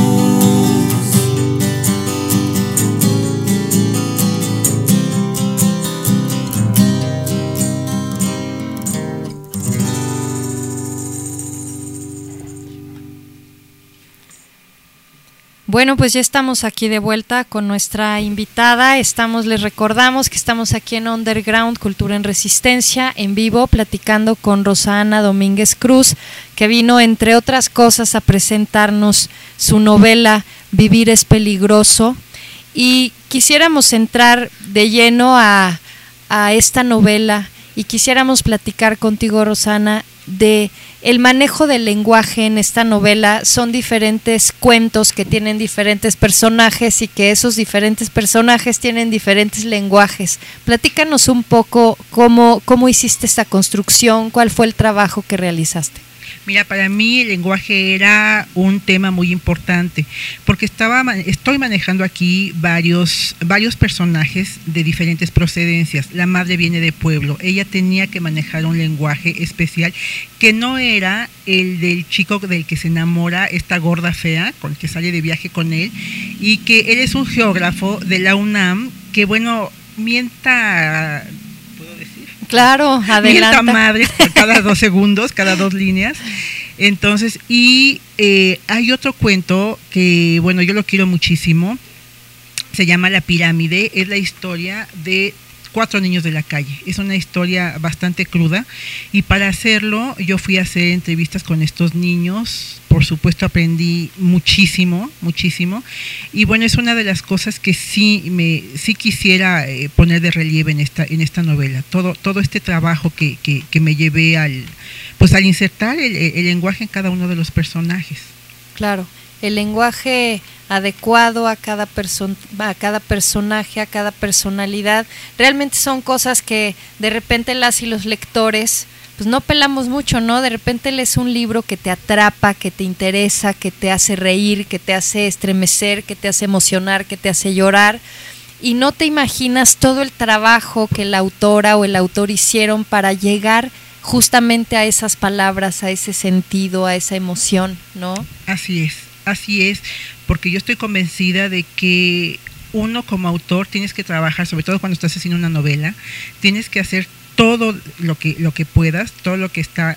Bueno, pues ya estamos aquí de vuelta con nuestra invitada. Les recordamos que estamos aquí en Underground Cultura en Resistencia, en vivo, platicando con Rosana Domínguez Cruz, que vino, entre otras cosas, a presentarnos su novela Vivir es peligroso. Y quisiéramos entrar de lleno a esta novela y quisiéramos platicar contigo, Rosana, de el manejo del lenguaje en esta novela. Son diferentes cuentos que tienen diferentes personajes y que esos diferentes personajes tienen diferentes lenguajes. Platícanos un poco cómo hiciste esta construcción, cuál fue el trabajo que realizaste. Mira, para mí el lenguaje era un tema muy importante, porque estoy manejando aquí varios personajes de diferentes procedencias. La madre viene de pueblo, ella tenía que manejar un lenguaje especial que no era el del chico del que se enamora esta gorda fea, con el que sale de viaje con él, y que él es un geógrafo de la UNAM, que bueno, mienta... Claro, adelanta. Mienta madre cada 2 segundos, cada 2 líneas. Entonces, y hay otro cuento que, bueno, yo lo quiero muchísimo, se llama La Pirámide, es la historia de 4 niños de la calle. Es una historia bastante cruda y para hacerlo yo fui a hacer entrevistas con estos niños. Por supuesto aprendí muchísimo, muchísimo. Y bueno, es una de las cosas que sí quisiera poner de relieve en esta novela. Todo este trabajo que me llevé al insertar el lenguaje en cada uno de los personajes. Claro, el lenguaje adecuado a cada personaje, a cada personalidad. Realmente son cosas que de repente las y los lectores pues no pelamos mucho, ¿no? De repente lees un libro que te atrapa, que te interesa, que te hace reír, que te hace estremecer, que te hace emocionar, que te hace llorar, y no te imaginas todo el trabajo que la autora o el autor hicieron para llegar justamente a esas palabras, a ese sentido, a esa emoción, ¿no? Así es, porque yo estoy convencida de que uno como autor tienes que trabajar, sobre todo cuando estás haciendo una novela, tienes que hacer todo lo que puedas, todo lo que está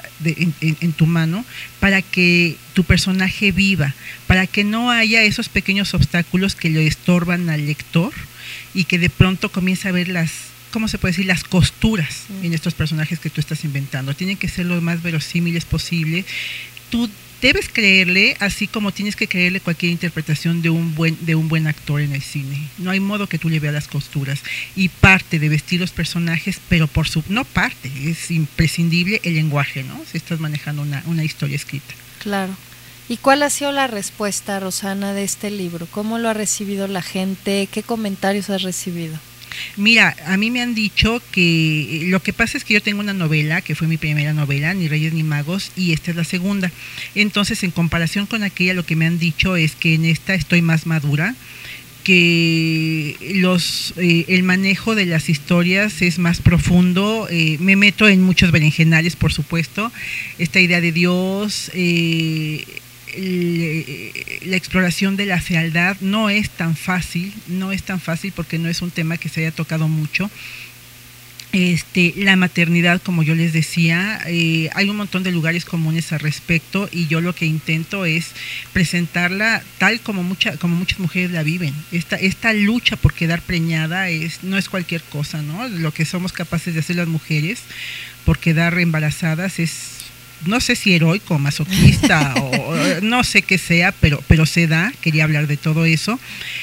en tu mano, para que tu personaje viva, para que no haya esos pequeños obstáculos que le estorban al lector y que de pronto comience a ver ¿cómo se puede decir? Las costuras en estos personajes que tú estás inventando. Tienen que ser lo más verosímiles posible. Tú debes creerle, así como tienes que creerle cualquier interpretación de un buen actor en el cine. No hay modo que tú le veas las costuras. Y parte de vestir los personajes, pero no parte, es imprescindible el lenguaje, ¿no? Si estás manejando una historia escrita. Claro. ¿Y cuál ha sido la respuesta, Rosana, de este libro? ¿Cómo lo ha recibido la gente? ¿Qué comentarios has recibido? Mira, a mí me han dicho que lo que pasa es que yo tengo una novela, que fue mi primera novela, Ni Reyes ni Magos, y esta es la segunda. Entonces, en comparación con aquella, lo que me han dicho es que en esta estoy más madura, que el manejo de las historias es más profundo, me meto en muchos berenjenales, por supuesto, esta idea de Dios, la exploración de la fealdad no es tan fácil porque no es un tema que se haya tocado mucho. La maternidad, como yo les decía, hay un montón de lugares comunes al respecto y yo lo que intento es presentarla tal como muchas mujeres la viven. Esta lucha por quedar preñada no es cualquier cosa, ¿no? Lo que somos capaces de hacer las mujeres por quedar embarazadas es, no sé si heroico, masoquista o no sé qué sea, pero se da. Quería hablar de todo eso.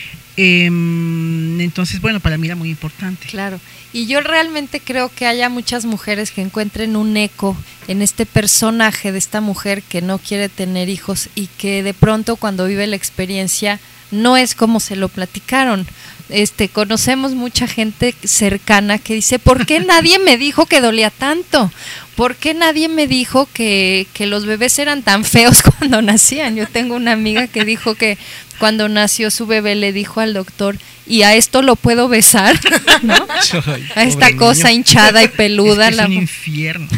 Entonces, bueno, para mí era muy importante. Claro, y yo realmente creo que haya muchas mujeres que encuentren un eco en este personaje de esta mujer que no quiere tener hijos y que de pronto cuando vive la experiencia no es como se lo platicaron. Conocemos mucha gente cercana que dice, ¿por qué nadie me dijo que dolía tanto? ¿Por qué nadie me dijo que los bebés eran tan feos cuando nacían? Yo tengo una amiga que dijo que cuando nació su bebé le dijo al doctor, ¿y a esto lo puedo besar? ¿No? A esta cosa hinchada y peluda. Es un infierno.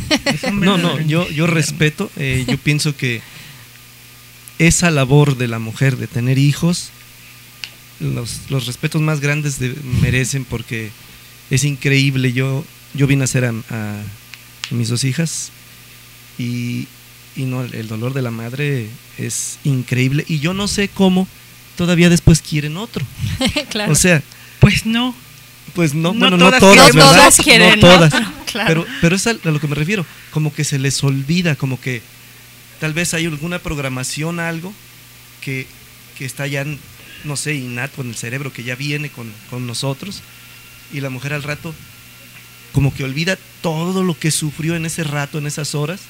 Yo respeto, yo pienso que esa labor de la mujer de tener hijos, los respetos más grandes merecen, porque es increíble. Yo vi nacer a mis 2 hijas y no, el dolor de la madre es increíble y yo no sé cómo todavía después quieren otro. Claro. O sea, pues no, bueno, no todas todas, no todas quieren, no todas, claro. pero es a lo que me refiero, como que se les olvida, como que tal vez hay alguna programación, algo que está ya, no sé, innato en el cerebro, que ya viene con nosotros, y la mujer al rato como que olvida todo lo que sufrió en ese rato, en esas horas,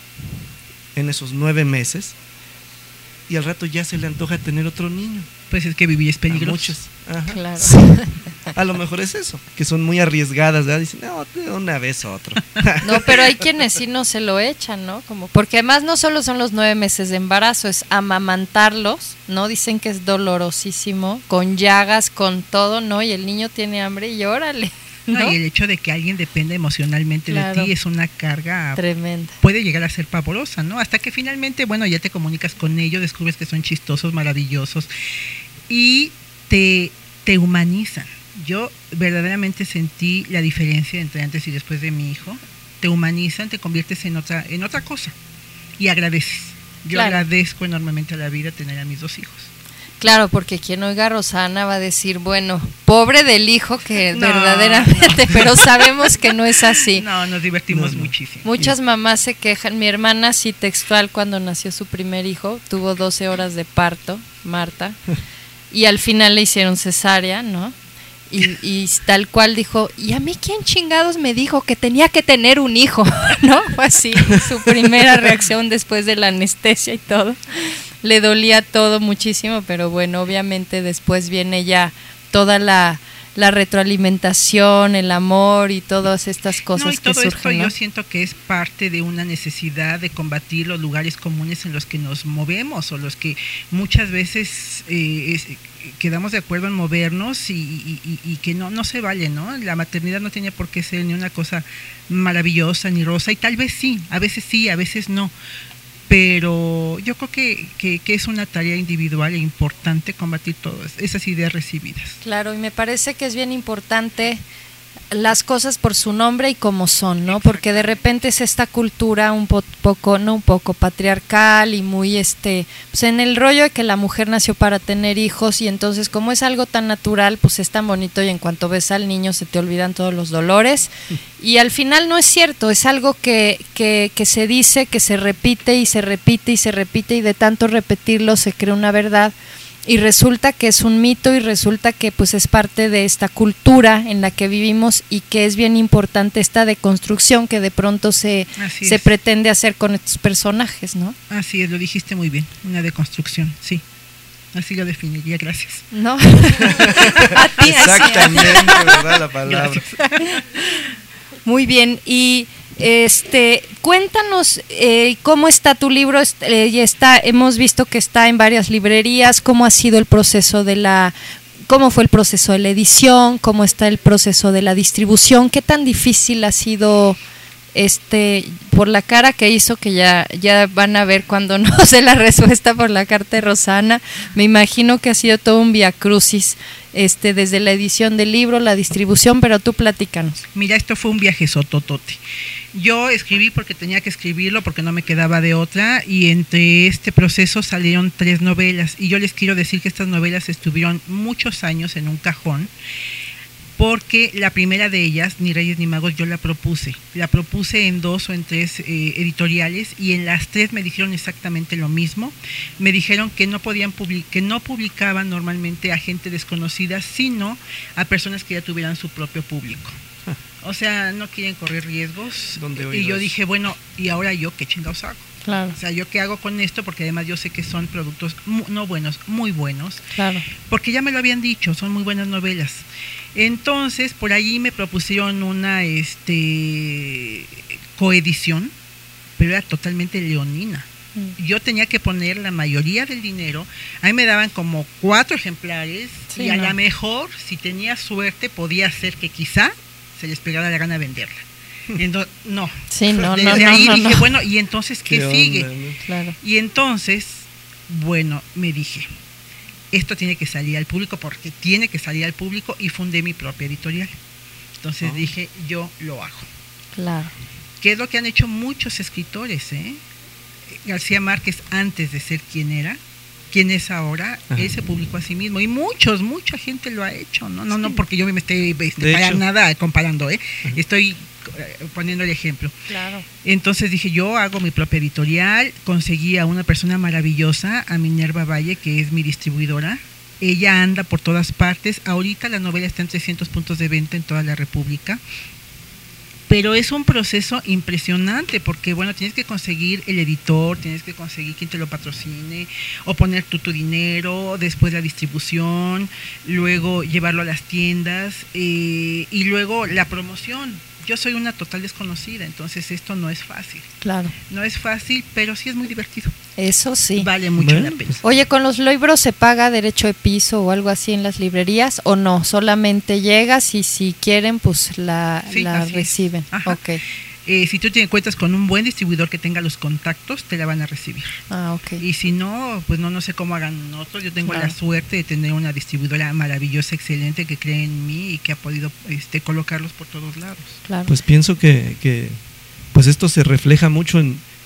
en esos 9 meses, y al rato ya se le antoja tener otro niño. Pues es que vivir es peligroso. A muchos. Ajá. Claro. Sí. A lo mejor es eso, que son muy arriesgadas, ¿verdad? Dicen, no, de una vez otro. No, pero hay quienes sí no se lo echan, ¿no? Porque además no solo son los 9 meses de embarazo, es amamantarlos, ¿no? Dicen que es dolorosísimo, con llagas, con todo, ¿no? Y el niño tiene hambre y órale, ¿no? Y el hecho de que alguien dependa emocionalmente de ti es una carga tremenda. Puede llegar a ser pavorosa, ¿no? Hasta que finalmente, bueno, ya te comunicas con ellos, descubres que son chistosos, maravillosos y te humanizan. Yo verdaderamente sentí la diferencia entre antes y después de mi hijo. Te humanizan, te conviertes en otra cosa y agradeces. Yo Claro. agradezco enormemente a la vida tener a mis 2 hijos. Claro, porque quien oiga a Rosana va a decir, bueno, pobre del hijo que No, verdaderamente, pero sabemos que no es así. No, nos divertimos No. muchísimo. Muchas mamás se quejan. Mi hermana, sí, textual, cuando nació su primer hijo, tuvo 12 horas de parto, Marta, y al final le hicieron cesárea, ¿no? Y tal cual dijo, ¿y a mí quién chingados me dijo que tenía que tener un hijo? ¿No? Fue así, su primera reacción después de la anestesia y todo. Le dolía todo muchísimo, pero bueno, obviamente después viene ya toda la retroalimentación, el amor y todas estas cosas No, y que todo esto surgen, ¿no? yo siento que es parte de una necesidad de combatir los lugares comunes en los que nos movemos o los que muchas veces quedamos de acuerdo en movernos y que no se vale, ¿no? La maternidad no tiene por qué ser ni una cosa maravillosa ni rosa, y tal vez sí, a veces no. Pero yo creo que es una tarea individual e importante combatir todas esas ideas recibidas. Claro, y me parece que es bien importante las cosas por su nombre y como son, ¿no? Porque de repente es esta cultura un poco patriarcal y muy pues en el rollo de que la mujer nació para tener hijos, y entonces como es algo tan natural, pues es tan bonito, y en cuanto ves al niño se te olvidan todos los dolores, y al final no es cierto, es algo que se dice, que se repite y se repite y se repite, y de tanto repetirlo se crea una verdad. Y resulta que es un mito, y resulta que pues es parte de esta cultura en la que vivimos, y que es bien importante esta deconstrucción que de pronto se pretende hacer con estos personajes, ¿no? Así es, lo dijiste muy bien, una deconstrucción, sí. Así lo definiría, gracias. ¿No? A ti, Exactamente, ¿verdad? La palabra. Gracias. Muy bien, y cuéntanos cómo está tu libro. Hemos visto que está en varias librerías. ¿Cómo ha sido el proceso cómo fue el proceso de la edición? ¿Cómo está el proceso de la distribución? ¿Qué tan difícil ha sido por la cara que hizo, que ya van a ver cuando no sé la respuesta por la carta de Rosana? Me imagino que ha sido todo un viacrucis, desde la edición del libro, la distribución, pero tú platícanos. Mira, esto fue un viaje sototote. Yo escribí porque tenía que escribirlo, porque no me quedaba de otra, y entre este proceso salieron 3 novelas, y yo les quiero decir que estas novelas estuvieron muchos años en un cajón, porque la primera de ellas, Ni Reyes ni Magos, yo la propuse en 2 o en 3 editoriales, y en las 3 me dijeron exactamente lo mismo. Me dijeron que no publicaban normalmente a gente desconocida, sino a personas que ya tuvieran su propio público. O sea, no quieren correr riesgos. Y yo dije, bueno, ¿y ahora yo qué chingados hago? Claro. O sea, ¿yo qué hago con esto? Porque además yo sé que son productos no buenos, muy buenos. Claro. Porque ya me lo habían dicho, son muy buenas novelas. Entonces, por allí me propusieron una coedición, pero era totalmente leonina. Yo tenía que poner la mayoría del dinero. A mí me daban como 4 ejemplares, sí, y a lo mejor, si tenía suerte, podía ser que quizá se les pegara la gana venderla. Entonces, no. Sí, no, desde ahí dije, no. bueno, ¿y entonces qué sigue? Onda, ¿no? Claro. Y entonces, bueno, me dije, esto tiene que salir al público, porque tiene que salir al público, y fundé mi propia editorial. Entonces dije, yo lo hago. Claro. Que es lo que han hecho muchos escritores, ¿eh? García Márquez, antes de ser quien es ahora, él se publicó a sí mismo, y mucha gente lo ha hecho, no porque yo me esté para nada comparando, estoy poniendo el ejemplo. Claro. Entonces dije, yo hago mi propia editorial, conseguí a una persona maravillosa, a Minerva Valle, que es mi distribuidora. Ella anda por todas partes. Ahorita la novela está en 300 puntos de venta en toda la República. Pero es un proceso impresionante, porque bueno, tienes que conseguir el editor, tienes que conseguir quien te lo patrocine, o poner tu dinero, después la distribución, luego llevarlo a las tiendas, y luego la promoción. Yo soy una total desconocida, entonces esto no es fácil. Claro. No es fácil, pero sí es muy divertido. Eso sí. Vale mucho la pena. Oye, ¿con los libros se paga derecho de piso o algo así en las librerías, o no? Solamente llegas y si quieren, pues la reciben. Okay. Si tú cuentas con un buen distribuidor que tenga los contactos, te la van a recibir. Okay. Y si no, pues no sé cómo hagan otros. Yo tengo la suerte de tener una distribuidora maravillosa, excelente, que cree en mí y que ha podido colocarlos por todos lados. Claro. Pues pienso que pues esto se refleja mucho en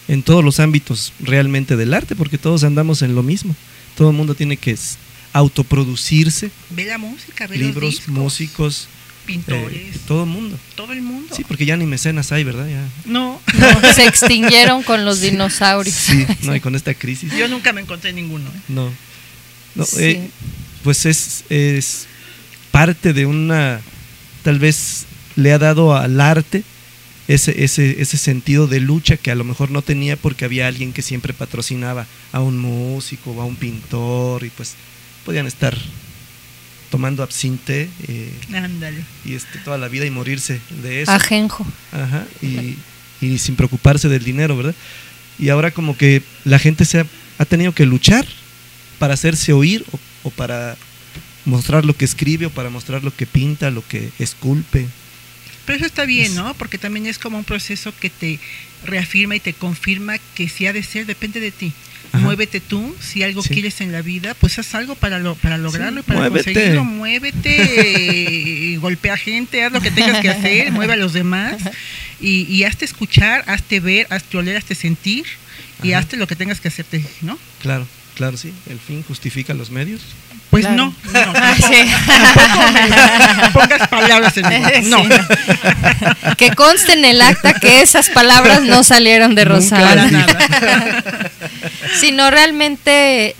en todos los ámbitos realmente del arte, porque todos andamos en lo mismo. Todo el mundo tiene que autoproducirse. Ve la música, ve libros, los discos, músicos, pintores, todo el mundo. todo el mundo. Sí, porque ya ni mecenas hay, ¿verdad? Ya. No, Se extinguieron con los dinosaurios. Sí, no, y con esta crisis. yo nunca me encontré ninguno. No, Sí. pues es parte de una, tal vez le ha dado al arte ese sentido de lucha que a lo mejor no tenía porque había alguien que siempre patrocinaba a un músico o a un pintor y pues podían estar tomando absinte Ándale. y toda la vida y morirse de eso. Ajenjo. Ajá, y sin preocuparse del dinero, ¿verdad? Y ahora como que la gente ha tenido que luchar para hacerse oír o para mostrar lo que escribe o para mostrar lo que pinta, lo que esculpe. Pero eso está bien, ¿no? Porque también es como un proceso que te reafirma y te confirma que si ha de ser, depende de ti. Ajá. Muévete tú, si algo Sí. quieres en la vida, pues haz algo para lograrlo y para muévete. conseguirlo. Muévete, golpea gente, haz lo que tengas que hacer, mueve a los demás y hazte escuchar, hazte ver, hazte oler, hazte sentir y Ajá. hazte lo que tengas que hacerte, ¿no? Claro, sí. El fin justifica los medios. Pues Claro. no, Ah, tampoco, sí. tampoco me pongas palabras en mi boca. Sí, No. no. Que conste en el acta que esas palabras no salieron de Nunca Rosana. las dije. Nada. Sino realmente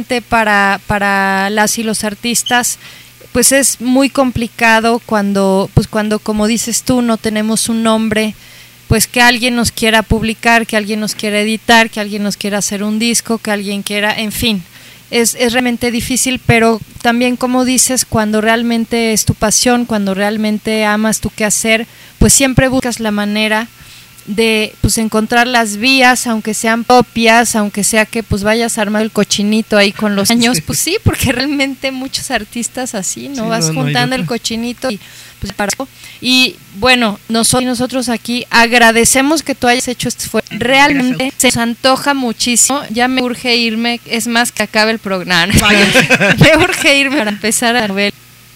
para las y los artistas, pues es muy complicado cuando como dices tú, no tenemos un nombre, pues que alguien nos quiera publicar, que alguien nos quiera editar, que alguien nos quiera hacer un disco, que alguien quiera, en fin. Es realmente difícil, pero también como dices, cuando realmente es tu pasión, cuando realmente amas tu quehacer, pues siempre buscas la manera de pues encontrar las vías, aunque sean propias, aunque sea que pues vayas a armar el cochinito ahí con los años, pues sí, porque realmente muchos artistas así, ¿no? Sí, Vas no hay juntando otra. el cochinito y pues para. Y bueno, nosotros aquí agradecemos que tú hayas hecho este esfuerzo. Realmente se nos antoja muchísimo. Ya me urge irme, es más que acabe el programa. Me urge irme para empezar a ver.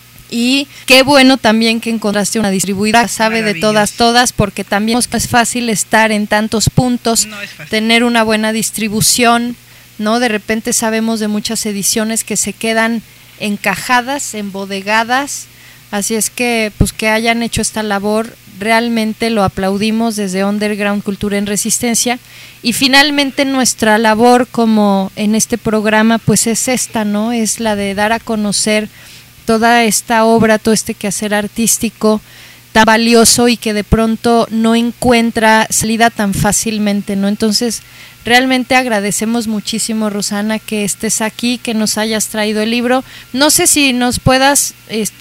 Y qué bueno también que encontraste una distribuidora, sabe de todas, porque también no es fácil estar en tantos puntos, No es fácil. tener una buena distribución, ¿no? De repente sabemos de muchas ediciones que se quedan encajadas, embodegadas, así es que pues que hayan hecho esta labor, realmente lo aplaudimos desde Underground Cultura en Resistencia. Y finalmente nuestra labor como en este programa pues es esta, ¿no? Es la de dar a conocer toda esta obra, todo este quehacer artístico tan valioso y que de pronto no encuentra salida tan fácilmente, ¿no? Entonces, realmente agradecemos muchísimo, Rosana, que estés aquí, que nos hayas traído el libro. No sé si nos puedas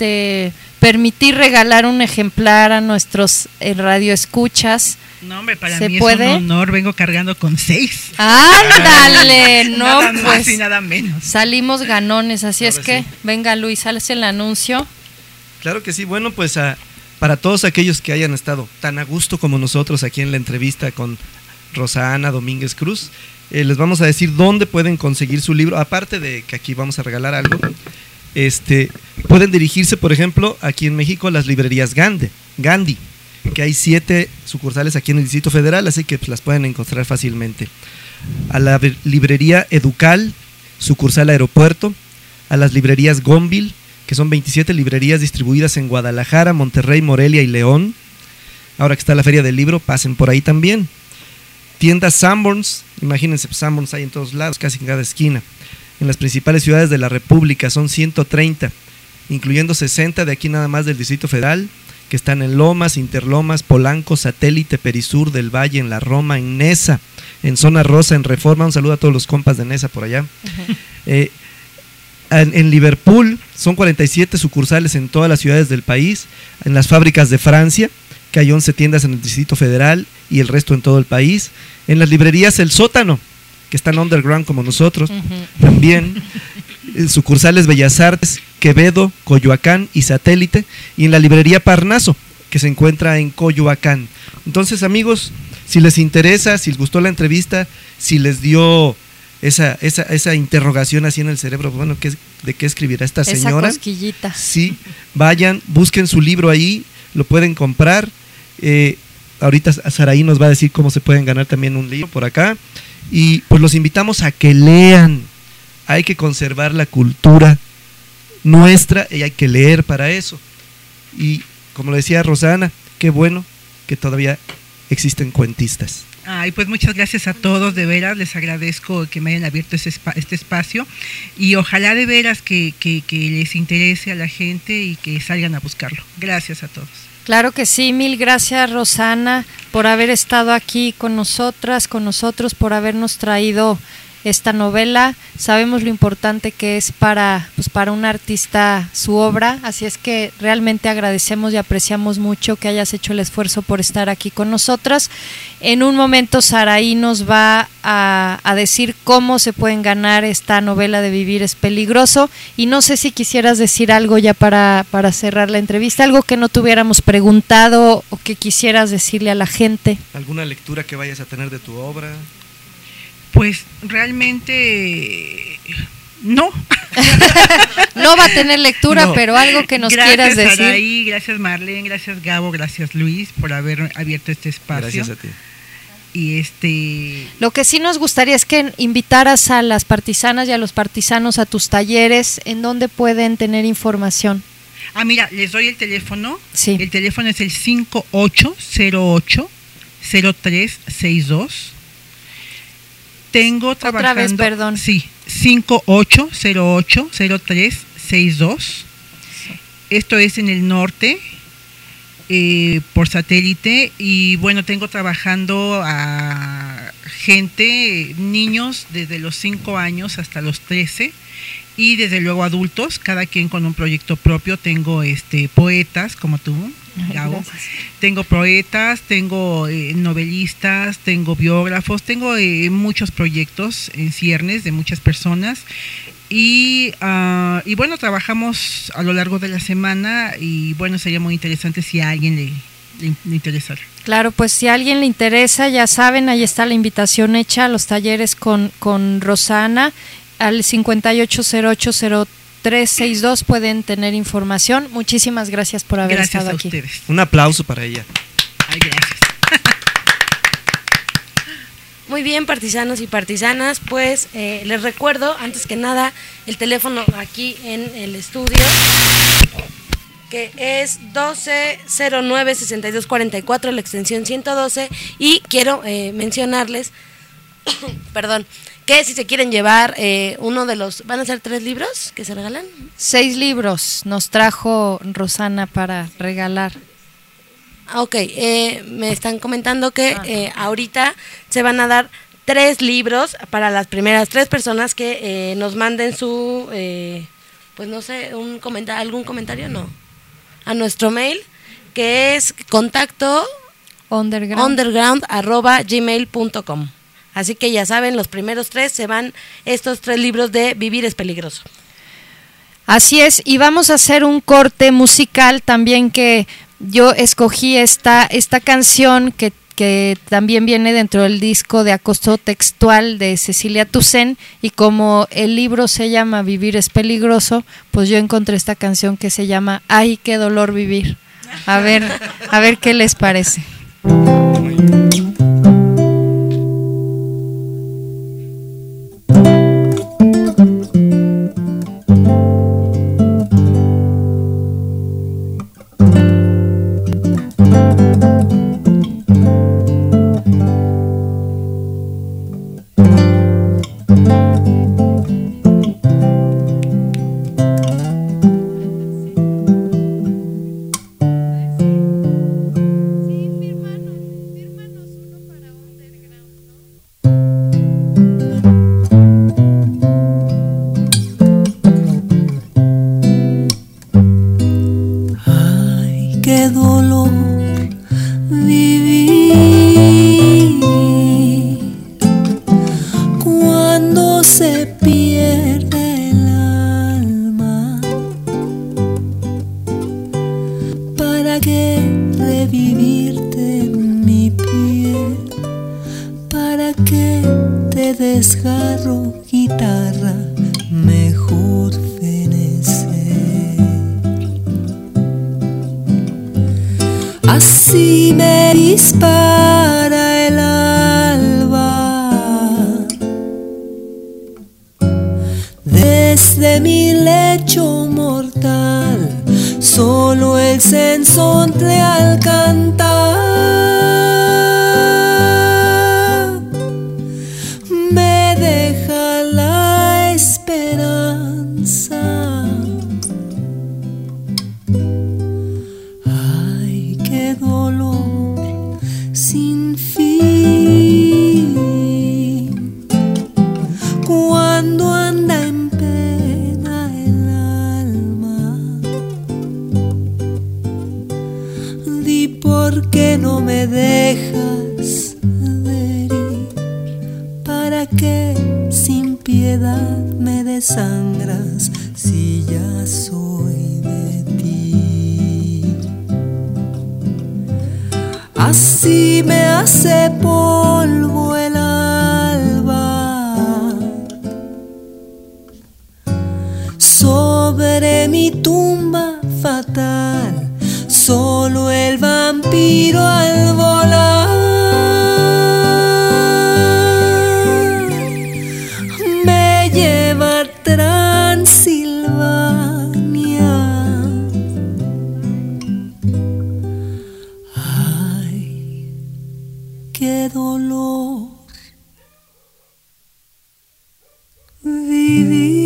permitir regalar un ejemplar a nuestros radioescuchas. No, hombre, para ¿Se mí puede? es un honor, vengo cargando con 6. ¡Ándale! No, nada más pues y nada menos. salimos ganones, así Ahora es que, sí. venga Luis, haz el anuncio. Claro que sí. Bueno, pues para todos aquellos que hayan estado tan a gusto como nosotros aquí en la entrevista con Rosana Domínguez Cruz, les vamos a decir dónde pueden conseguir su libro. Aparte de que aquí vamos a regalar algo, pueden dirigirse, por ejemplo, aquí en México a las librerías Gandhi, que hay 7 sucursales aquí en el Distrito Federal, así que pues, las pueden encontrar fácilmente. A la librería Educal, sucursal Aeropuerto, a las librerías Gonville, que son 27 librerías distribuidas en Guadalajara, Monterrey, Morelia y León. Ahora que está la Feria del Libro, pasen por ahí también. Tiendas Sanborns, imagínense, Sanborns hay en todos lados, casi en cada esquina. En las principales ciudades de la República son 130, incluyendo 60 de aquí nada más del Distrito Federal, que están en Lomas, Interlomas, Polanco, Satélite, Perisur, del Valle, en La Roma, en Nesa, en Zona Rosa, en Reforma. Un saludo a todos los compas de Nesa por allá. En Liverpool son 47 sucursales en todas las ciudades del país. En las fábricas de Francia, que hay 11 tiendas en el Distrito Federal y el resto en todo el país. En las librerías El Sótano, que están underground como nosotros, también. Sucursales Bellas Artes, Quevedo, Coyoacán y Satélite. Y en la librería Parnaso, que se encuentra en Coyoacán. Entonces, amigos, si les interesa, si les gustó la entrevista, si les dio esa interrogación así en el cerebro, bueno, ¿de qué escribirá esta señora? Esa cosquillita. Sí, vayan, busquen su libro ahí, lo pueden comprar. ahorita Saraí nos va a decir cómo se pueden ganar también un libro por acá. Y pues los invitamos a que lean. Hay que conservar la cultura nuestra y hay que leer para eso. Y como lo decía Rosana, qué bueno que todavía existen cuentistas. Ay, pues muchas gracias a todos, de veras, les agradezco que me hayan abierto este espacio y ojalá de veras que les interese a la gente y que salgan a buscarlo. Gracias a todos. Claro que sí, mil gracias Rosana por haber estado aquí con nosotros, por habernos traído esta novela. Sabemos lo importante que es para un artista su obra, así es que realmente agradecemos y apreciamos mucho que hayas hecho el esfuerzo por estar aquí con nosotras. En un momento Saraí nos va a decir cómo se pueden ganar esta novela de Vivir es peligroso, y no sé si quisieras decir algo ya para cerrar la entrevista, algo que no te hubiéramos preguntado o que quisieras decirle a la gente. ¿Alguna lectura que vayas a tener de tu obra? Pues realmente no. No va a tener lectura, no. Pero algo que nos quieras decir. Gracias Saraí, gracias Marlene, gracias Gabo, gracias Luis por haber abierto este espacio. Gracias a ti. Y lo que sí nos gustaría es que invitaras a las partisanas y a los partisanos a tus talleres, ¿en dónde pueden tener información? Mira, les doy el teléfono. Sí. El teléfono es el 5808-0362. Tengo trabajando. Otra vez, perdón. Sí, 5808-0362. Sí. Esto es en el norte, por satélite. Y bueno, tengo trabajando a gente, niños desde los 5 años hasta los 13. Y desde luego adultos, cada quien con un proyecto propio. Tengo poetas como tú, Gabo. Tengo poetas, tengo novelistas, tengo biógrafos, tengo muchos proyectos en ciernes de muchas personas. Y bueno, trabajamos a lo largo de la semana y bueno, sería muy interesante si a alguien le interesara. Claro, pues si a alguien le interesa, ya saben, ahí está la invitación hecha a los talleres con Rosana. Al 58080362 pueden tener información. Muchísimas gracias por haber estado aquí. Gracias a ustedes. Un aplauso para ella. Ay, gracias. Muy bien, partisanos y partisanas, pues les recuerdo, antes que nada, el teléfono aquí en el estudio, que es 1209-6244, la extensión 112, y quiero mencionarles, perdón, que si se quieren llevar uno de los, ¿van a ser 3 libros que se regalan? 6 libros nos trajo Rosana para regalar. Ok, me están comentando que ahorita se van a dar 3 libros para las primeras 3 personas que nos manden su, pues no sé, algún comentario, no, a nuestro mail, que es contacto underground@gmail.com. Así que ya saben, los primeros 3 se van estos 3 libros de Vivir es peligroso. Así es, y vamos a hacer un corte musical también, que yo escogí esta canción que también viene dentro del disco de acoso textual de Cecilia Toussaint, y como el libro se llama Vivir es peligroso, pues yo encontré esta canción que se llama Ay, qué dolor vivir. A ver qué les parece. Así me dispara el alba desde mi lecho mortal, solo el sensontle al cantar me deja la esperanza. Ay, qué dolor sin fin cuando anda en pena el alma. Di por qué no me dejas de herir, para qué sin piedad me desangras si ya soy de ti. Así me hace polvo el alba sobre mi tumba fatal, solo el vampiro al volar me lleva a Transilvania. Ay, qué dolor vivir.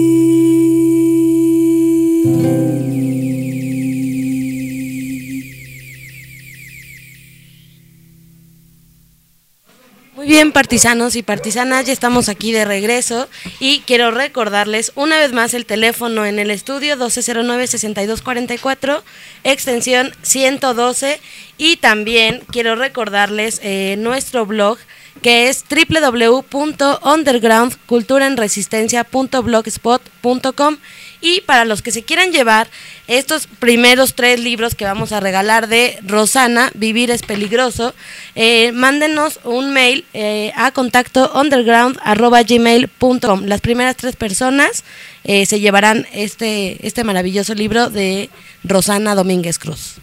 Muy bien, partisanos y partisanas, ya estamos aquí de regreso y quiero recordarles una vez más el teléfono en el estudio 1209-6244, extensión 112, y también quiero recordarles nuestro blog, que es www.undergroundculturaenresistencia.blogspot.com. Y para los que se quieran llevar estos primeros 3 libros que vamos a regalar de Rosana, Vivir es peligroso, mándenos un mail a contacto underground@gmail.com. Las primeras 3 personas se llevarán este maravilloso libro de Rosana Domínguez Cruz.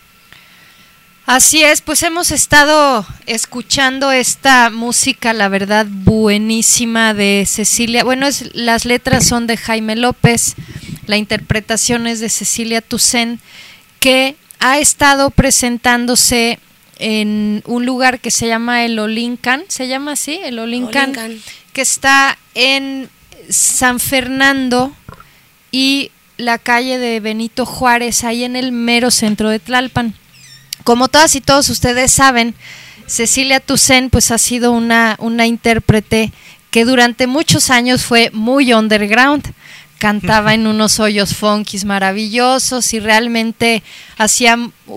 Así es, pues hemos estado escuchando esta música, la verdad, buenísima de Cecilia. Bueno, las letras son de Jaime López, la interpretación es de Cecilia Toussaint, que ha estado presentándose en un lugar que se llama el Olincan, ¿se llama así? El Olincan, que está en San Fernando y la calle de Benito Juárez, ahí en el mero centro de Tlalpan. Como todas y todos ustedes saben, Cecilia Toussaint pues ha sido una intérprete que durante muchos años fue muy underground, cantaba en unos hoyos funkis maravillosos y realmente hacía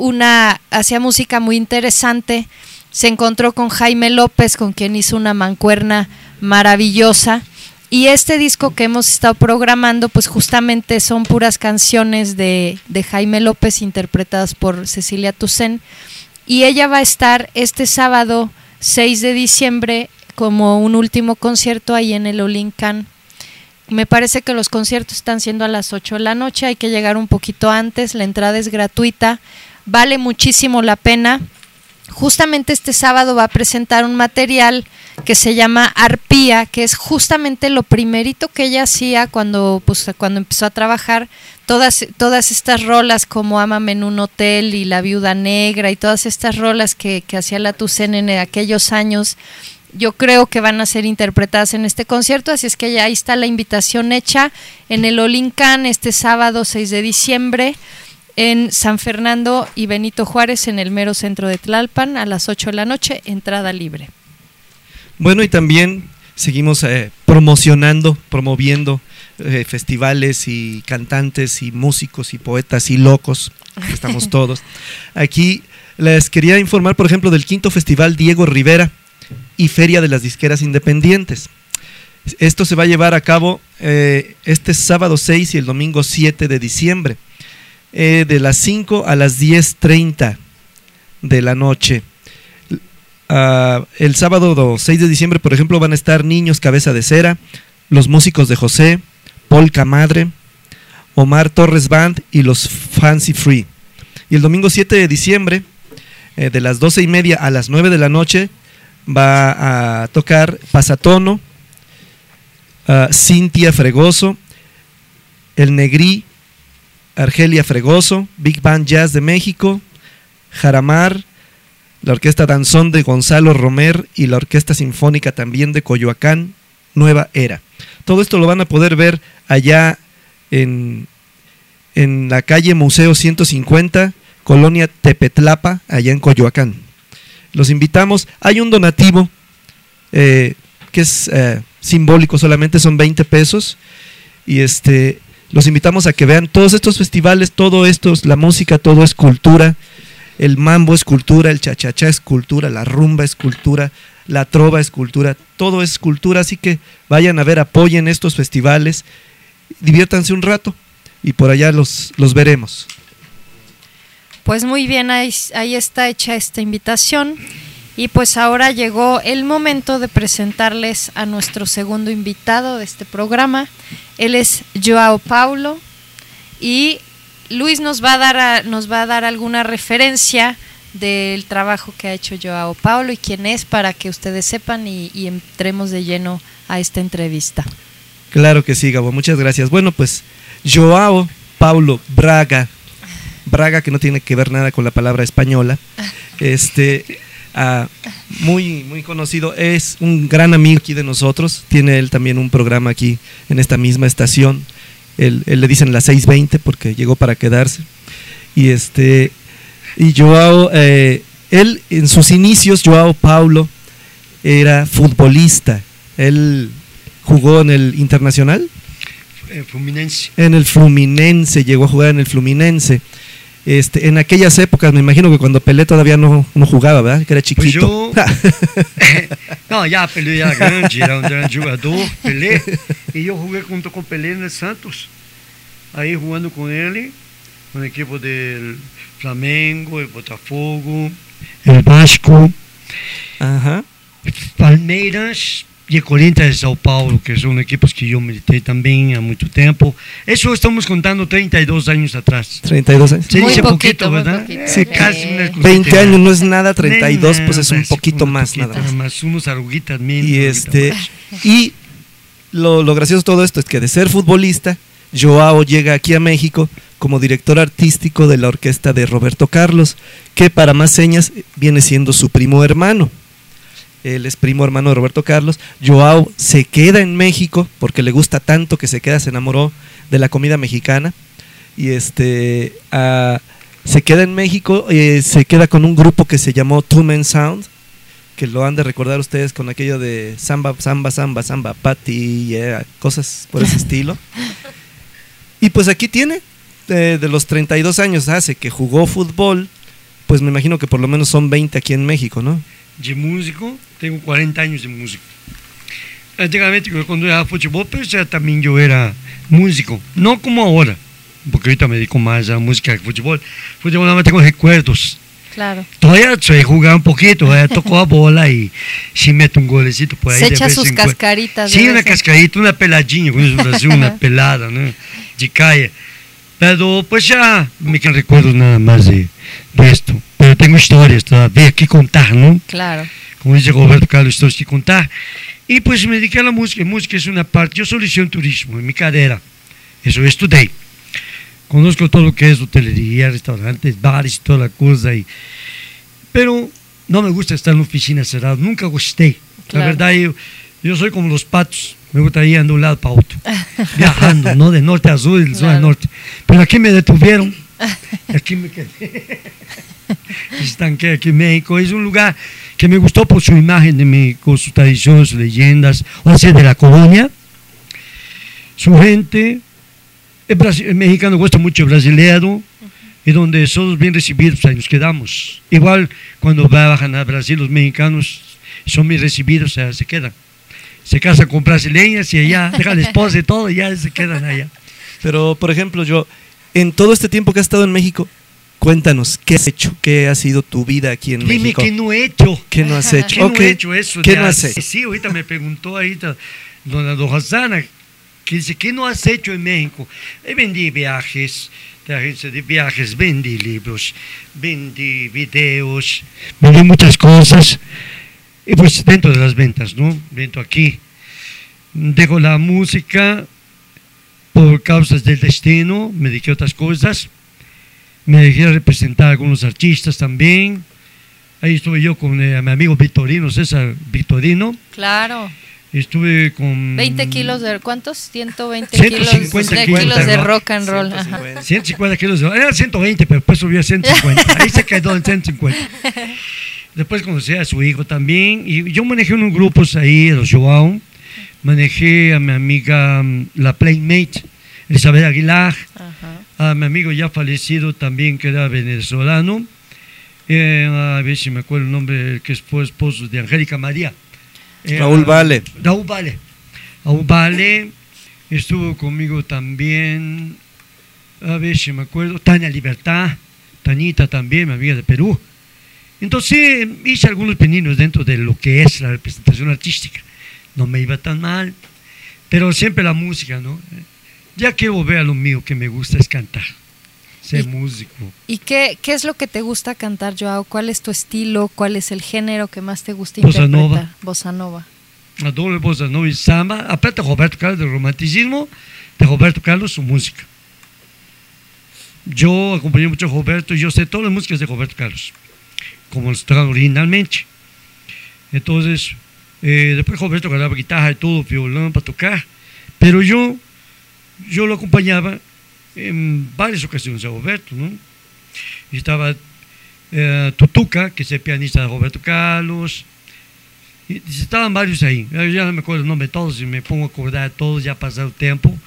música muy interesante. Se encontró con Jaime López, con quien hizo una mancuerna maravillosa, y este disco que hemos estado programando pues justamente son puras canciones de Jaime López interpretadas por Cecilia Toussaint, y ella va a estar este sábado 6 de diciembre como un último concierto ahí en el Olincan. Me parece que los conciertos están siendo a las 8 de la noche, hay que llegar un poquito antes, la entrada es gratuita, vale muchísimo la pena. Justamente este sábado va a presentar un material que se llama Arpía, que es justamente lo primerito que ella hacía cuando empezó a trabajar. Todas estas rolas como Ámame en un hotel y La viuda negra y todas estas rolas que hacía la Toussaint en aquellos años, yo creo que van a ser interpretadas en este concierto, así es que ya ahí está la invitación hecha en el Olincan este sábado 6 de diciembre en San Fernando y Benito Juárez, en el mero centro de Tlalpan, a las 8 de la noche, entrada libre. Bueno, y también seguimos promoviendo festivales y cantantes y músicos y poetas y locos, estamos todos. Aquí les quería informar, por ejemplo, del 5º Festival Diego Rivera y Feria de las Disqueras Independientes. Esto se va a llevar a cabo este sábado 6 y el domingo 7 de diciembre, de las 5 a las 10:30 de la noche. El sábado 6 de diciembre, por ejemplo, van a estar Niños Cabeza de Cera, Los Músicos de José, Polka Madre, Omar Torres Band y los Fancy Free. Y el domingo 7 de diciembre de las 12:30 a las 9 de la noche va a tocar Pasatono, Cintia Fregoso, El Negrí, Argelia Fregoso, Big Band Jazz de México, Jaramar, la Orquesta Danzón de Gonzalo Romer y la Orquesta Sinfónica también de Coyoacán, Nueva Era. Todo esto lo van a poder ver allá en la calle Museo 150, Colonia Tepetlapa, allá en Coyoacán. Los invitamos. Hay un donativo que es simbólico, solamente son 20 pesos, y los invitamos a que vean todos estos festivales, todo esto, la música, todo es cultura. El mambo es cultura, el cha-cha-cha es cultura, la rumba es cultura, la trova es cultura, todo es cultura, así que vayan a ver, apoyen estos festivales, diviértanse un rato y por allá los veremos. Pues muy bien, ahí está hecha esta invitación, y pues ahora llegó el momento de presentarles a nuestro segundo invitado de este programa. Él es Joao Paulo, y Luis nos va a dar alguna referencia del trabajo que ha hecho Joao Paulo y quién es, para que ustedes sepan y entremos de lleno a esta entrevista. Claro que sí, Gabo, muchas gracias. Bueno, pues Joao Paulo Braga, que no tiene que ver nada con la palabra española, muy, muy conocido, es un gran amigo aquí de nosotros, tiene él también un programa aquí en esta misma estación. Él le dicen las 6:20 porque llegó para quedarse. Y Joao, él en sus inicios, Joao Paulo era futbolista. Él jugó en el Internacional. Fluminense. En el Fluminense, llegó a jugar en el Fluminense. En aquellas épocas, me imagino que cuando Pelé todavía no jugaba, ¿verdad? Que era chiquito. Não, já Pelé era grande, era um grande jogador, Pelé. E eu joguei junto com Pelé no Santos. Aí jogando com ele, com o equipo del Flamengo, el Botafogo, el Vasco, Palmeiras e Corinthians de São Paulo, que são equipos que eu militei também há muito tempo. Isso estamos contando 32 años atrás. 32 años. Se dice poquito, ¿verdad? Sí, casi 20 años no es nada, 32 pues es un poquito más, nada más. Más unos arruguitas menos. Y lo gracioso de todo esto es que de ser futbolista, Joao llega aquí a México como director artístico de la orquesta de Roberto Carlos, que para más señas viene siendo su primo hermano. Él es primo hermano de Roberto Carlos. Joao se queda en México porque le gusta tanto que se enamoró de la comida mexicana, y se queda en México, se queda con un grupo que se llamó Two Men Sound, que lo han de recordar ustedes con aquello de samba, samba, samba, samba, pati, cosas por ese estilo. Y pues aquí tiene, de los 32 años hace que jugó fútbol, pues me imagino que por lo menos son 20 aquí en México, ¿no? De músico, tengo 40 años de músico. Antigamente, cuando era fútbol, pues ya también yo era músico, no como ahora, porque ahorita me dedico más a música que fútbol. Fútbol nada más tengo recuerdos. Claro. Todavía sé jugar un poquito, tocó a bola y si meto un golecito por ahí. Se echa sus cascaritas. Sí, una cascarita, una peladinha, una pelada, ¿no? De calle. Pero pues ya me quedan recuerdos nada más de esto. Pero tengo historias todavía que contar, ¿no? Claro. Como dice Roberto Carlos, historias que contar. Y pues me dediqué a la música. Música es una parte. Yo soy licenciado en turismo en mi carrera. Eso estudié. Conozco todo lo que es hotelería, restaurantes, bares y toda la cosa. Pero no me gusta estar en una oficina cerrada. Nunca gusté. Claro. La verdad, yo soy como los patos. Me gustaría ir de un lado para otro. Viajando, ¿no? De norte a sur y de sur a norte. Pero aquí me detuvieron. Aquí me quedé. Estanqué aquí en México. Es un lugar que me gustó por su imagen de México, sus tradiciones, sus leyendas, o sea, de la colonia. Su gente, el mexicano gusta mucho el brasileño, y donde somos bien recibidos, ahí nos quedamos. Igual cuando bajan a Brasil, los mexicanos son bien recibidos, o sea, se quedan. Se casan con brasileñas y allá dejan la esposa y todo, y ya se quedan allá. Pero, por ejemplo, en todo este tiempo que has estado en México, cuéntanos, ¿qué has hecho? ¿Qué ha sido tu vida aquí en México? Dime qué no he hecho. ¿Qué no has hecho? ¿Qué no he hecho eso? ¿Qué no has hecho? Sí, ahorita me preguntó ahí dona Rosana, que dice, ¿qué no has hecho en México? Vendí viajes, de agencia de viajes, vendí libros, vendí videos, vendí muchas cosas. Y pues dentro de las ventas, ¿no? Dentro aquí. Dejo la música por causas del destino, me dediqué a otras cosas. Me dejé representar a algunos artistas también. Ahí estuve yo con mi amigo Victorino, César Victorino. Claro. Estuve con... 20 kilos de... ¿Cuántos? 120 150 kilos de rock and roll. 150 kilos de rock. Era 120, pero después subió a 150. Ahí se quedó en 150. Después conocí a su hijo también. Y yo manejé unos grupos ahí, los Joao. Manejé a mi amiga, la Playmate, Elizabeth Aguilar. A mi amigo ya fallecido también, que era venezolano. A ver si me acuerdo el nombre, que fue esposo de Angélica María. Raúl Vale. Raúl Vale estuvo conmigo también, a ver si me acuerdo, Tania Libertad, Tanita también, mi amiga de Perú. Entonces hice algunos pininos dentro de lo que es la representación artística. No me iba tan mal, pero siempre la música, ¿no? Ya quiero volver a lo mío, que me gusta es cantar, ser músico. ¿Y qué es lo que te gusta cantar, Joao? ¿Cuál es tu estilo? ¿Cuál es el género que más te gusta Bossa interpretar? Nova. Bossa Nova. Adoro Bossa Nova y samba. Aparte de Roberto Carlos, del romanticismo de Roberto Carlos, su música. Yo acompañé mucho a Roberto y yo sé todas las músicas de Roberto Carlos, como los tocan originalmente. Entonces, después Roberto grababa guitarra y todo, violón para tocar, pero yo lo acompañaba en varias ocasiones a Roberto, ¿no? Y estaba Tutuca, que es el pianista de Roberto Carlos, y estaban varios ahí. Yo ya no me acuerdo el nombre de todos, y me pongo a acordar de todos, ya ha pasado el tiempo.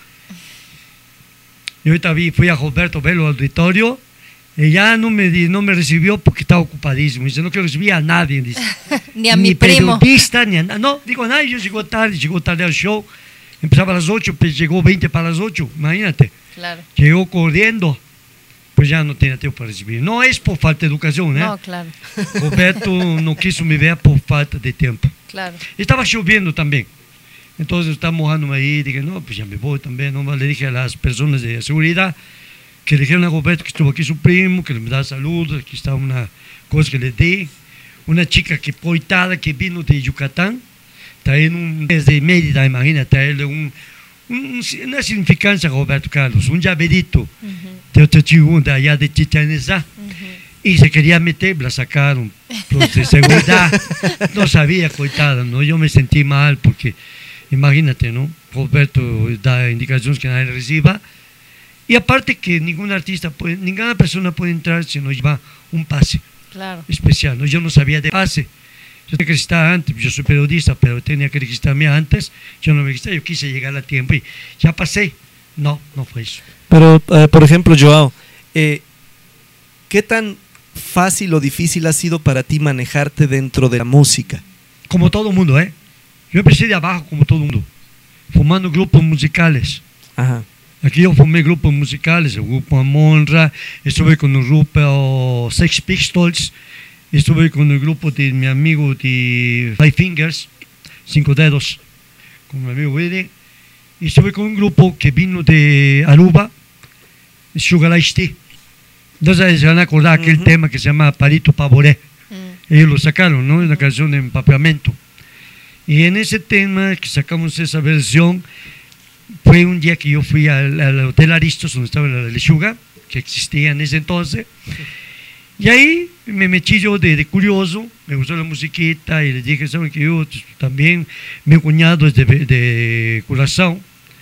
Y ahorita fui a Roberto verlo al auditorio, y ya no me recibió porque estaba ocupadísimo. Dice, no quiero recibir a nadie, dice. Ni a mi primo. Periodista, ni a nadie. No, digo, a nadie. Yo llegó tarde al show. Empezaba a las 8, pues llegó 20 para las 8, imagínate. Claro. Llegó corriendo, pues ya no tenía tiempo para recibir. No es por falta de educación, ¿eh? No, claro. Roberto no quiso me ver por falta de tiempo. Claro. Estaba lloviendo también. Entonces estaba mojándome ahí, dije, no, pues ya me voy también. ¿No? Le dije a las personas de seguridad que le dijeron a Roberto que estuvo aquí su primo, que le da saludos, aquí está una cosa que le di. Una chica que coitada que vino de Yucatán, desde Mérida, imagínate, traerle una significancia a Roberto Carlos, un llaverito de otra tribu de allá de Chichén Itzá. Y se quería meter, la sacaron los de seguridad. No sabía, coitada, ¿no? Yo me sentí mal porque, imagínate, ¿no? Roberto da indicaciones que nadie reciba. Y aparte que ninguna persona puede entrar si no lleva un pase especial, ¿no? Yo no sabía de pase. Yo tenía que registrar antes, yo soy periodista, pero tenía que registrarme antes. Yo no me registré, yo quise llegar a tiempo y ya pasé. No fue eso. Pero, por ejemplo, Joao, ¿qué tan fácil o difícil ha sido para ti manejarte dentro de la música? Como todo mundo, ¿eh? Yo empecé de abajo como todo mundo, formando grupos musicales. Ajá. Aquí yo formé grupos musicales, el grupo Amonra, estuve con el grupo Sex Pistols, estuve con el grupo de mi amigo de Five Fingers, 5 Dedos, con mi amigo Willy, y estuve con un grupo que vino de Aruba, Sugar Ice Tea. Entonces se van a acordar aquel tema que se llama Palito Pavoré. Ellos lo sacaron, ¿no? Una canción de empapeamiento. Y en ese tema que sacamos esa versión, fue un día que yo fui al Hotel Aristos, donde estaba la lechuga, que existía en ese entonces. Y ahí me metí yo de curioso, me gustó la musiquita y les dije, ¿saben que yo también, mi cuñado es de Curazao?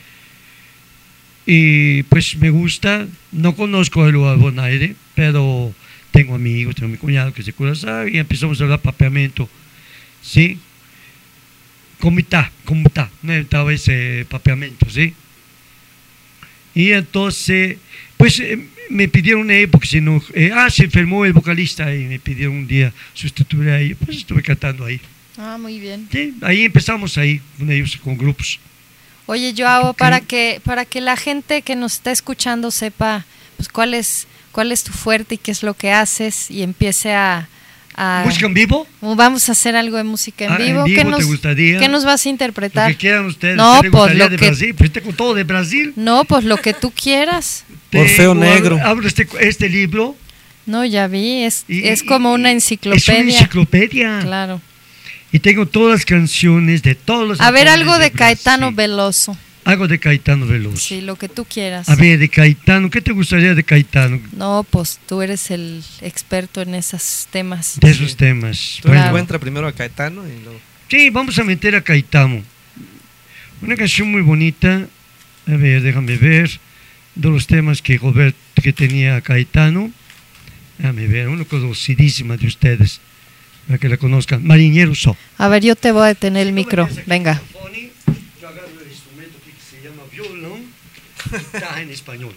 Y pues me gusta, no conozco el lugar Bonaire, pero tengo amigos, tengo mi cuñado que es de Curazao y empezamos a hablar papeamiento, ¿sí? ¿Cómo está? Estaba ese papeamiento, ¿sí? Y entonces, pues me pidieron porque si no, se enfermó el vocalista y me pidieron un día sustituir a ellos, pues estuve cantando ahí. Ah, muy bien. Sí, ahí empezamos ahí, con ellos, con grupos. Oye, Joao, para que la gente que nos está escuchando sepa pues cuál es tu fuerte y qué es lo que haces y empiece a ¿Música en vivo? Vamos a hacer algo de música en vivo. ¿En vivo te gustaría? ¿Qué nos vas a interpretar? Lo que quieran ustedes. No, ¿Te pues gustaría lo de que... Brasil? ¿Fuiste con todo de Brasil? No, pues lo que tú quieras. Orfeo Negro. Abro este libro. No, ya vi, es como una enciclopedia. Es una enciclopedia. Claro. Y tengo todas las canciones de todos los... A ver, algo de Caetano Veloso. Algo de Caetano Veloso. Sí, lo que tú quieras. A ver, de Caetano, ¿qué te gustaría de Caetano? No, pues tú eres el experto en esos temas. De esos temas. Tú encuentra primero a Caetano y luego... Sí, vamos a meter a Caetano. Una canción muy bonita. A ver, déjame ver. De los temas que tenía Caetano. Déjame ver, una conocidísima de ustedes. Para que la conozcan. Marinero So. A ver, yo te voy a detener el micro. Venga. Yo agarro el instrumento que se llama violón. Está en español.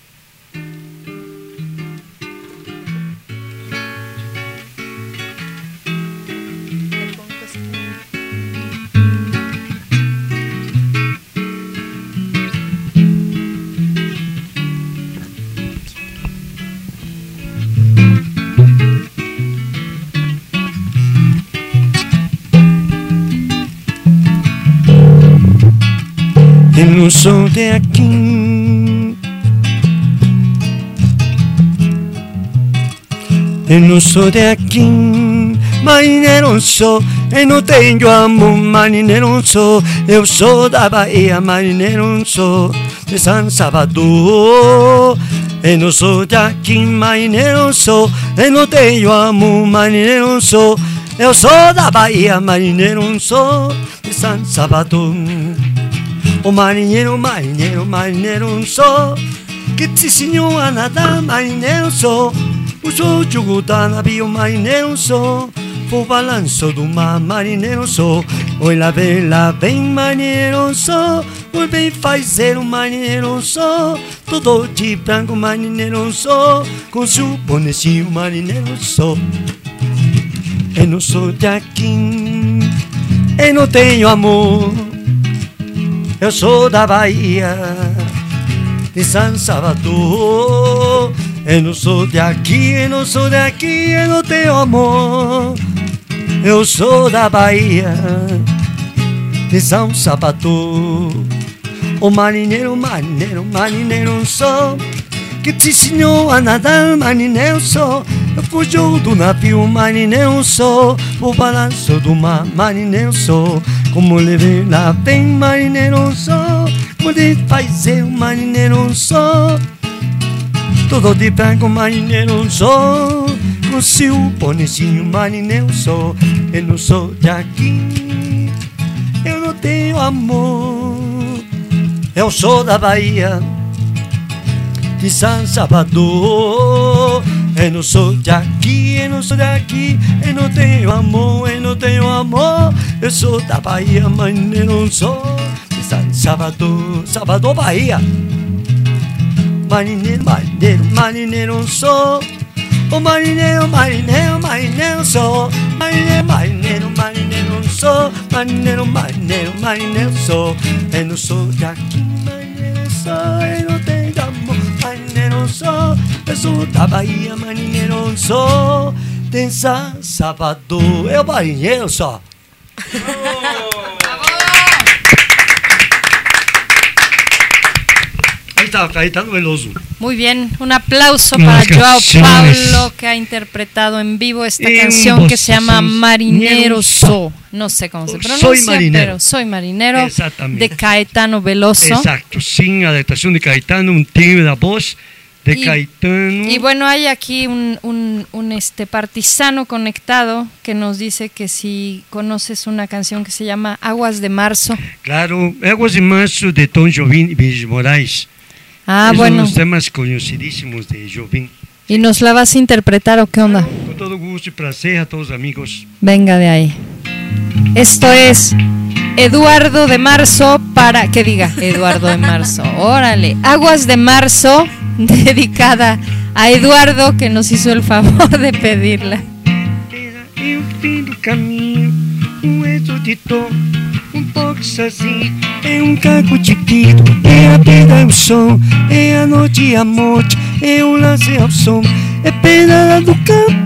Eu não sou de aqui, eu não sou de aqui, marinheiro sou, eu não tenho amor, marinheiro sou, eu sou da Bahia, marinheiro sou, de São Salvador. Eu não sou de aqui, marinheiro sou, eu não tenho amor, marinheiro sou, eu sou da Bahia, marinheiro sou, de São Salvador. O marinheiro, marinheiro, marinheiro sou, que te ensinou a nadar, marinheiro sou. O sou jogo da navio, marinheiro sou. O balanço do mar, marinheiro sou. Oi lá vem, marinheiro sou. Oi bem fazer, marinheiro sou. Todo de branco, marinheiro sou. Com seu bonezinho, marinheiro sou. Eu não sou de aqui, eu não tenho amor. Eu sou da Bahia, de São Salvador. Eu não sou de aqui, eu não sou de aqui, eu não tenho amor. Eu sou da Bahia, de São Salvador. O marinheiro, marinheiro, marinheiro sou, que te ensinou a nadar, marinheiro sou. Eu fugiu do navio, marinheiro sou. O balanço do mar, marinheiro sou. Como levei lá vem, marinheiro sou. Poder fazer, marinheiro sou. Todo de branco, marinheiro sou. Com seu bonezinho, marinheiro sou. Eu não sou de aqui, eu não tenho amor. Eu sou da Bahia, de São Salvador. Eu não sou de aqui, eu não sou daqui, eu não tenho amor, eu não tenho amor. Eu sou da Bahia, marinheiro sou, de São Salvador, Salvador, Bahia. Marinheiro, marinheiro, marinheiro sou. O marinheiro, marinheiro, marinheiro sou. Marinheiro, marinheiro, marinheiro sou. Marinheiro, marinheiro, marinheiro sou. Eu não sou de aqui, marinheiro sou, eu não tenho amor, marinheiro sou. Eu sou da Bahia, marinheiro sou, de São Salvador. Eu marinheiro só. Ahí está, Caetano Veloso. Muy bien, un aplauso para Joao Paulo, que ha interpretado en vivo esta canción que se llama Marinero So. No sé cómo se pronuncia, pero Soy Marinero, de Caetano Veloso. Exacto, sin adaptación de Caetano, un timbre de voz de Caetano. Y bueno, hay aquí un partisano conectado que nos dice que si conoces una canción que se llama Aguas de Marzo. Claro, Aguas de Marzo de Tom Jobim y Vinícius Moraes. Ah, bueno. Son los temas conocidísimos de Jobim. ¿Y nos la vas a interpretar o qué onda? Con todo gusto y placer a todos los amigos. Venga de ahí. Esto es Eduardo de Marzo para... ¿Qué diga? Eduardo de Marzo. Órale. Aguas de Marzo, dedicada a Eduardo, que nos hizo el favor de pedirla. E o fim do caminho, exoditor, pouco sozinho, caco chiquito, a vida é o som, a noite a morte, o lance ao som, pedra do campo,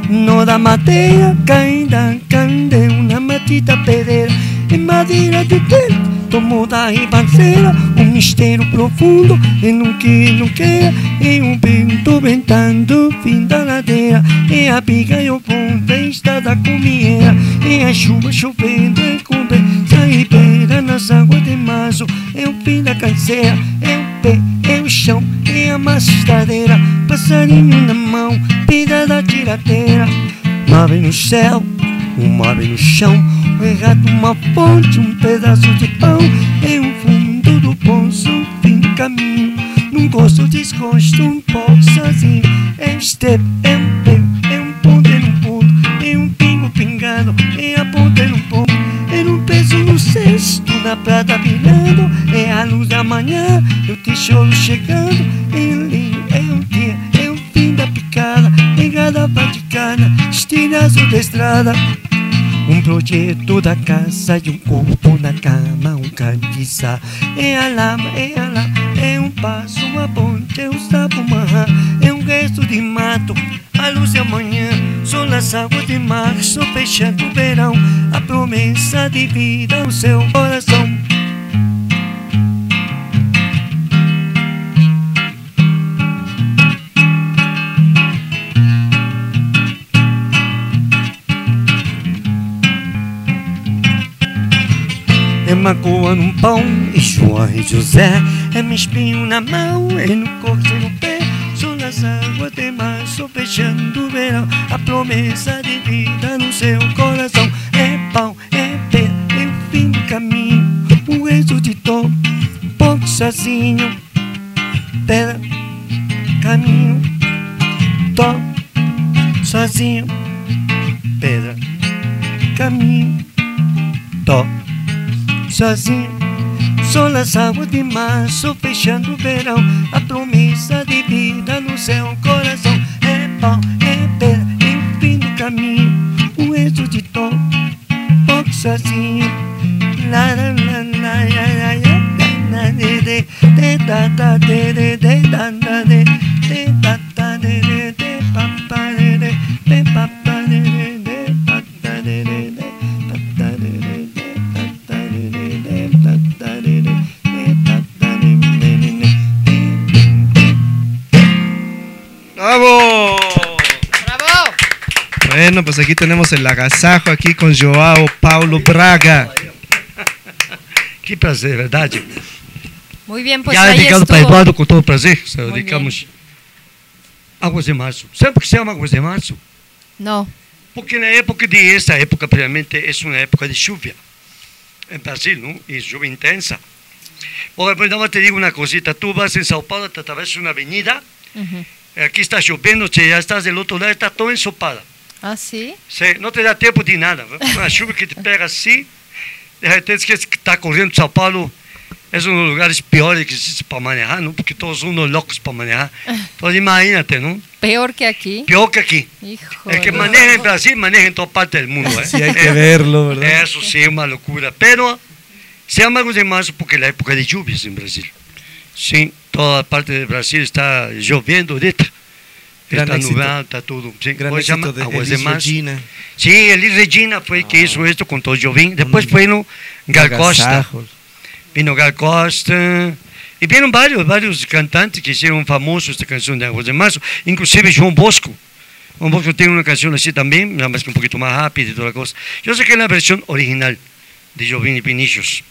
no da madeira caída, cande una matita pedreira, em madeira de tempo, tomou da ribanceira, um mistério profundo, e não quer, e um vento ventando, fim da ladeira, e a biga e o pão, festa da comieira, e a chuva chovendo, e conversa e beira nas águas de março, é o fim da canseira, é o pé, é o chão, é a mastadeira, passarinho na mão, vida da tiradeira, nave no céu, uma ave no chão, um regato, uma fonte, um pedaço de pão, é um fundo do poço, fim do caminho, num gosto, desgosto, um pouco sozinho, é um step, é um pé, é um ponto, é um ponto, é um pingo pingando, é a ponta, é um ponto, é um peso no cesto, na prata brilhando, é a luz da manhã, é o tijolo chegando, é o dia, é o fim da picada, é garapa de cana, estilhaço da estrada. Um projeto da casa e um corpo na cama, um caniçá. É a lama, é um passo, uma ponte, é um sapo, uma rã, é um resto de mato. A luz da manhã, são as águas de março, fechando o verão. A promessa de vida no seu coração. É magoa num pão, e João e José, é me espinho na mão, é no corpo e no pé, são nas águas de março, fechando o verão, a promessa de vida no seu coração, é pão, é pé, é o fim do caminho, o resto de tom, pouco sozinho, pedra, caminho, tom, sozinho, pedra, caminho, tom. Sozinho, são as águas de março, fechando o verão, a promessa de vida no seu coração, é pão, é pedra, é o fim do caminho, o eixo de tom, pouco sozinho, la la la la la la de de de da da de de de da da de de da da de de de pa pa de de pa pa de de pa da de de pa da de de. ¡Bravo! ¡Bravo! Bueno, pues aquí tenemos el agasajo aquí con João Paulo Braga. Que prazer, verdade? Muy bien, pues Já ahí dedicado para estuvo. Eduardo com todo prazer. Muy Dedicamos Águas de Março. Sabe por que se chama Águas de Março? No. Porque na época de esta época, previamente, é uma época de chuva. Em Brasil, não? E chuva intensa. Por ejemplo, te digo uma cosita. Tu vas em São Paulo, te atravessas uma avenida. Aqui está chovendo, já estás do outro lado, está todo ensopada. Ah, sí. Sí, não te dá tempo de nada. Uma chuva que te pega assim, de repente que está correndo São Paulo, é um dos lugares piores que existe para manejar, não? Porque todos são loucos para manejar. Então imagínate, não? Peor que aquí. Pior que aqui. Híjole. El que maneja em Brasil, maneja em toda parte do mundo. Sí, hay que verlo, ¿verdad? Isso sim é uma loucura. Pero se chama Águas de Março porque é a época de chuvas em Brasil. Sim, toda parte do Brasil está chovendo ahorita. Gran Está éxito. nublado, está tudo. Sim, Gran se chama éxito de Águas de Elis Março. Regina. Sim, Elis Regina foi que hizo esto com todo Jobim. Depois foi no Gal Costa. Agasajos. Vino Gal Costa. E vieram vários cantantes que fizeram famosos esta canção de Águas de Março. Inclusive João Bosco. João Bosco tem uma canção assim também, mas que um pouquinho mais rápida e toda a coisa. Eu sei que é a versão original de Jobim e Vinícius.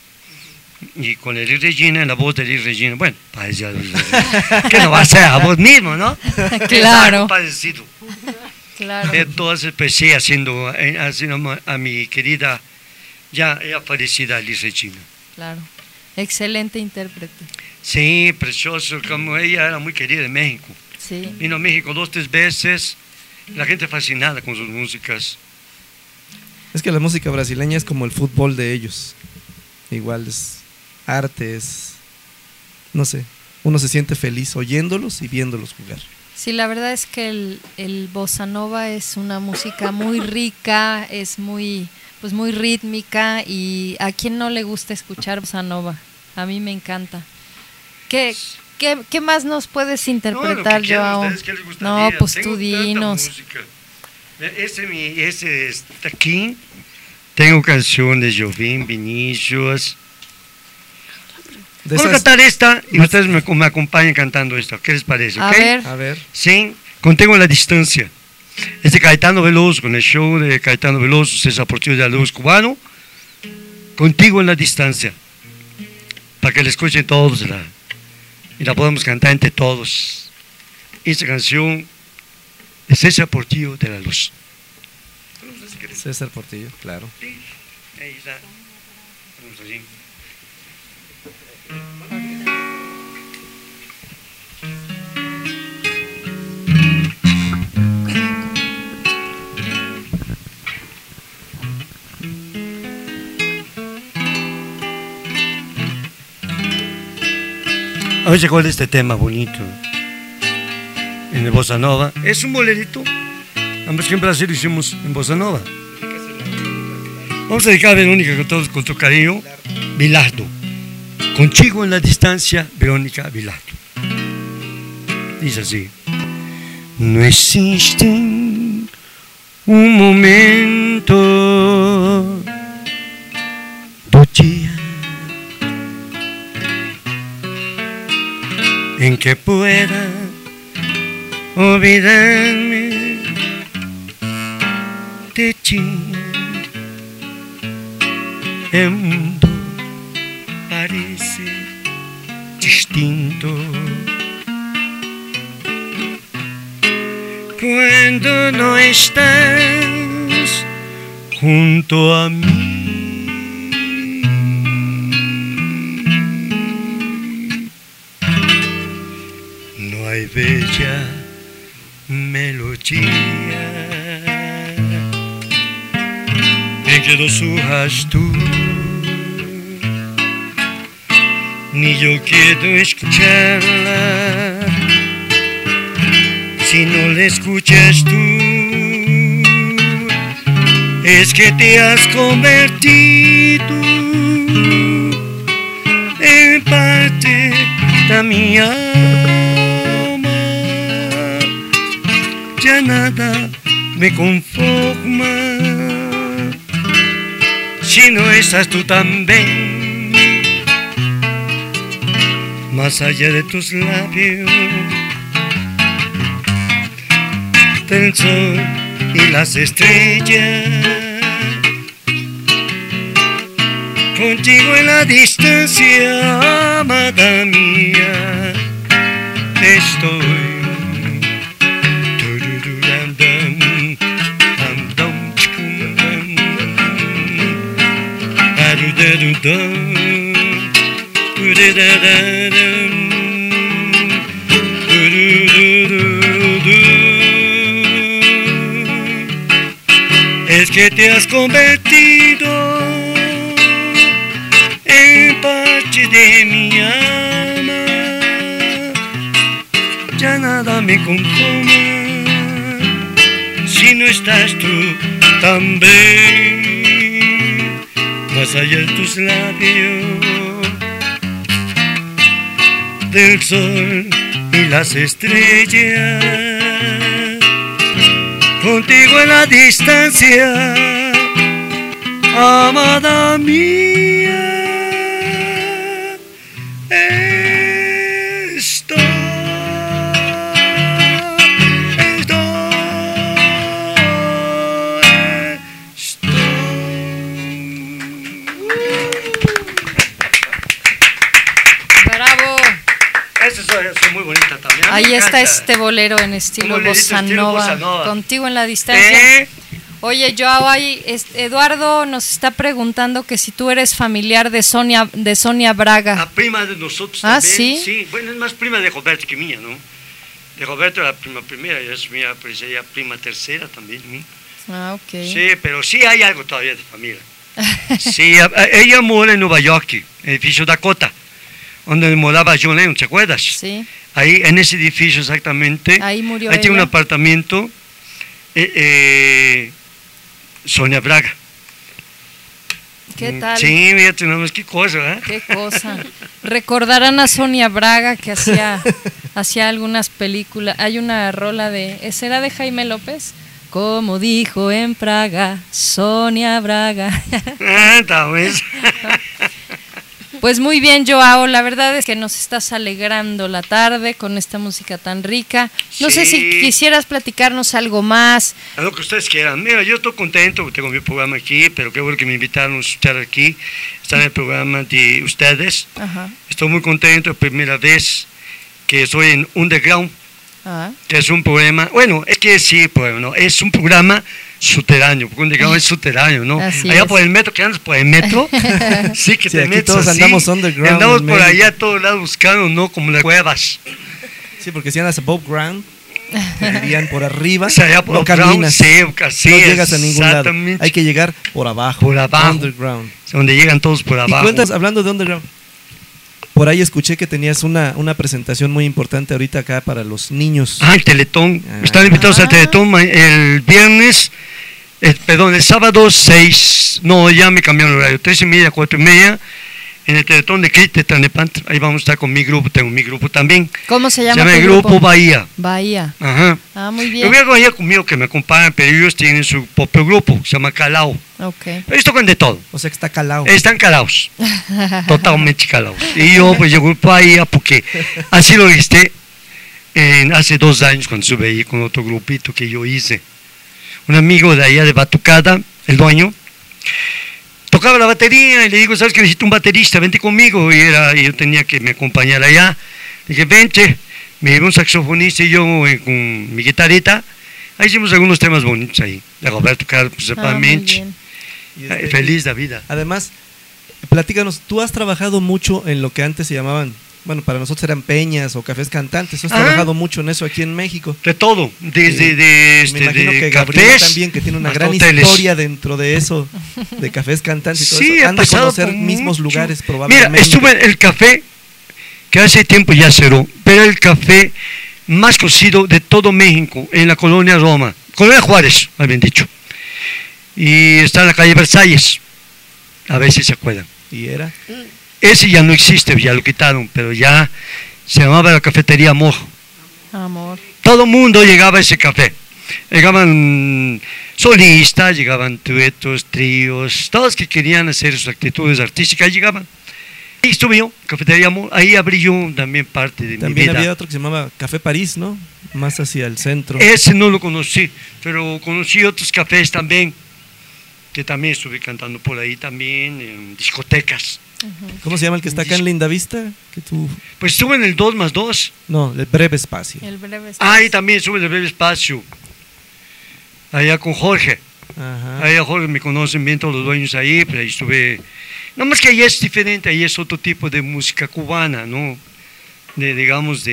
Y con Elis Regina, la voz de Elis Regina, bueno, parece que no va a ser a voz mismo, ¿no? Claro. Es algo parecido. Claro. Entonces empecé haciendo a mi querida, ya fallecida Elis Regina. Claro. Excelente intérprete. Sí, precioso, como ella era muy querida en México. Sí. Vino a México 2, 3 veces, la gente fascinada con sus músicas. Es que la música brasileña es como el fútbol de ellos. Igual es arte, es, no sé, uno se siente feliz oyéndolos y viéndolos jugar. Sí, la verdad es que el bossa nova es una música muy rica, es muy, pues muy rítmica, y a quien no le gusta escuchar bossa nova. A mí me encanta. ¿Qué más nos puedes interpretar, no, Joao? ustedes, ¿qué les gustaría? No, pues Tengo tú tanta dinos. música. Ese está aquí. Tengo canciones de Jobim, Vinicius. Voy a cantar esta y ustedes me acompañan cantando esta. ¿Qué les parece? A ¿Okay? ver. Sí, Contigo en la distancia. Es de Caetano Veloso, con el show de Caetano Veloso, César Portillo de la Luz cubano. Contigo en la distancia. Para que la escuchen todos y la podamos cantar entre todos. Esta canción de César Portillo de la Luz. César Portillo, claro. Sí, ahí está. Vamos allí. Hoy llegó este tema bonito en el Bossa Nova. Es un bolerito. Ambos que en Brasil lo hicimos en Bossa Nova. Vamos a dedicar a Verónica con todos con tu cariño. Bilardo. Contigo en la distancia, Verónica Bilardo. Dice así. No existe un momento do día en que pueda olvidarme de ti. El mundo parece distinto cuando no estás junto a mí. No hay bella melodía en que lo surjas tú, ni yo quiero escucharla si no la escuchas tú. Es que te has convertido en parte de mi alma. Ya nada me conforma si no estás tú también. Más allá de tus labios, del sol y las estrellas, contigo en la distancia, amada mía, estoy. Es que te has convertido en parte de mi alma. Ya nada me conforma si no estás tú también. Más allá de tus labios, del sol y las estrellas, contigo en la distancia, amada mía, estoy. Es muy bonita también. Ahí está este bolero en estilo bossa nova, contigo en la distancia. Oye, Joao, Eduardo nos está preguntando que si tú eres familiar de Sonia Braga. La prima de nosotros también. ¿Sí? Sí, bueno, es más prima de Roberto que mía, ¿no? De Roberto la prima primera, y es mía, pues ella prima tercera también. Ah, ok. Sí, pero sí hay algo todavía de familia. Sí, ella mora en Nueva York, edificio Dakota, donde moraba John Lennon, ¿te acuerdas? Sí. Ahí, en ese edificio exactamente. Ahí murió ahí ella. tiene un apartamento, Sonia Braga. ¿Qué tal? Sí, mira, tenemos qué cosa, ¿eh? Qué cosa. Recordarán a Sonia Braga que hacía algunas películas. Hay una rola de... ¿Será de Jaime López? como dijo en Praga Sonia Braga. Pues muy bien, Joao, la verdad es que nos estás alegrando la tarde con esta música tan rica. No sé si quisieras platicarnos algo más. A lo que ustedes quieran. Mira, yo estoy contento, tengo mi programa aquí, pero qué bueno que me invitaron a estar aquí. Está en el programa de ustedes. Ajá. Estoy muy contento, primera vez que estoy en Underground, que es un programa, bueno, es que sí, pues, ¿no? Es un programa subterráneo, porque Underground es subterráneo, ¿no? Así allá es. por el metro, que andas por el metro, sí, que Sí, te aquí metes todos así, andamos underground andamos en por México. allá a todos lados buscando, ¿no? Como las cuevas. Sí, porque si andas above ground, te dirían por arriba, O sea, allá por no ground, caminas, sí, casi no llegas a ningún lado. exactamente. Hay que llegar por abajo, Por abajo. underground. Donde llegan todos por Y abajo. cuentas, hablando de underground, por ahí escuché que tenías una presentación muy importante ahorita acá para los niños. Ah, el Teletón. Están invitados al Teletón el viernes, el sábado 6, no, ya me cambiaron el horario, 3:30, 4:30, en el Teletón de Crite, Tlanepant. Ahí vamos a estar con mi grupo, tengo mi grupo también. ¿Cómo se llama? Se llama tu el grupo Bahía. Bahía. Ajá. Ah, muy Yo bien. voy a Bahía conmigo que me acompañan, pero ellos tienen su propio grupo, se llama Calao. Ok. Ellos tocan de todo. O sea que está calado. Están calados, totalmente calados. Y yo pues llego para allá porque así lo viste hace 2 años cuando estuve ahí con otro grupito que yo hice. Un amigo de allá de Batucada, el dueño, tocaba la batería y le digo, ¿sabes que necesito un baterista? Vente conmigo. Y yo tenía que me acompañar allá. Dije, vente. Me llevé un saxofonista y yo con mi guitarrita. Ahí hicimos algunos temas bonitos ahí. De Roberto Carlos, principalmente. bien. Y Feliz de vida. Además, platícanos, tú has trabajado mucho en lo que antes se llamaban, bueno, para nosotros eran peñas o cafés cantantes. Tú has trabajado mucho en eso aquí en México. De todo, desde Me imagino que Gabriela cafés también, que tiene una hasta gran hoteles. historia dentro de eso, de cafés cantantes y todo Sí, eso. he Han de pasado conocer por mismos mucho. lugares probablemente. Mira, estuve en el café, que hace tiempo ya cerró, pero el café más conocido de todo México, en la colonia Roma, colonia Juárez, más bien dicho. Y está en la calle Versalles, a ver si se acuerdan. ¿Y era? Ese ya no existe, ya lo quitaron, pero ya se llamaba la cafetería Amor. Amor. Todo el mundo llegaba a ese café. Llegaban solistas, llegaban duetos, tríos, todos que querían hacer sus actitudes artísticas llegaban. Ahí estuve yo, Cafetería Amor, ahí abrí yo también parte de También mi vida. había otro que se llamaba Café París, ¿no? Más hacia el centro. Ese no lo conocí, pero conocí otros cafés también, que también estuve cantando por ahí también, en discotecas. ¿Cómo se llama el que está acá en Lindavista? Que tú... Pues estuve en el 2+2. No, el Breve Espacio. El breve. Ahí también estuve en el Breve Espacio, allá con Jorge. Ajá. Ahí a Jorge me conocen bien todos los dueños ahí, pero ahí estuve. No más que ahí es diferente, ahí es otro tipo de música cubana, ¿no? Digamos,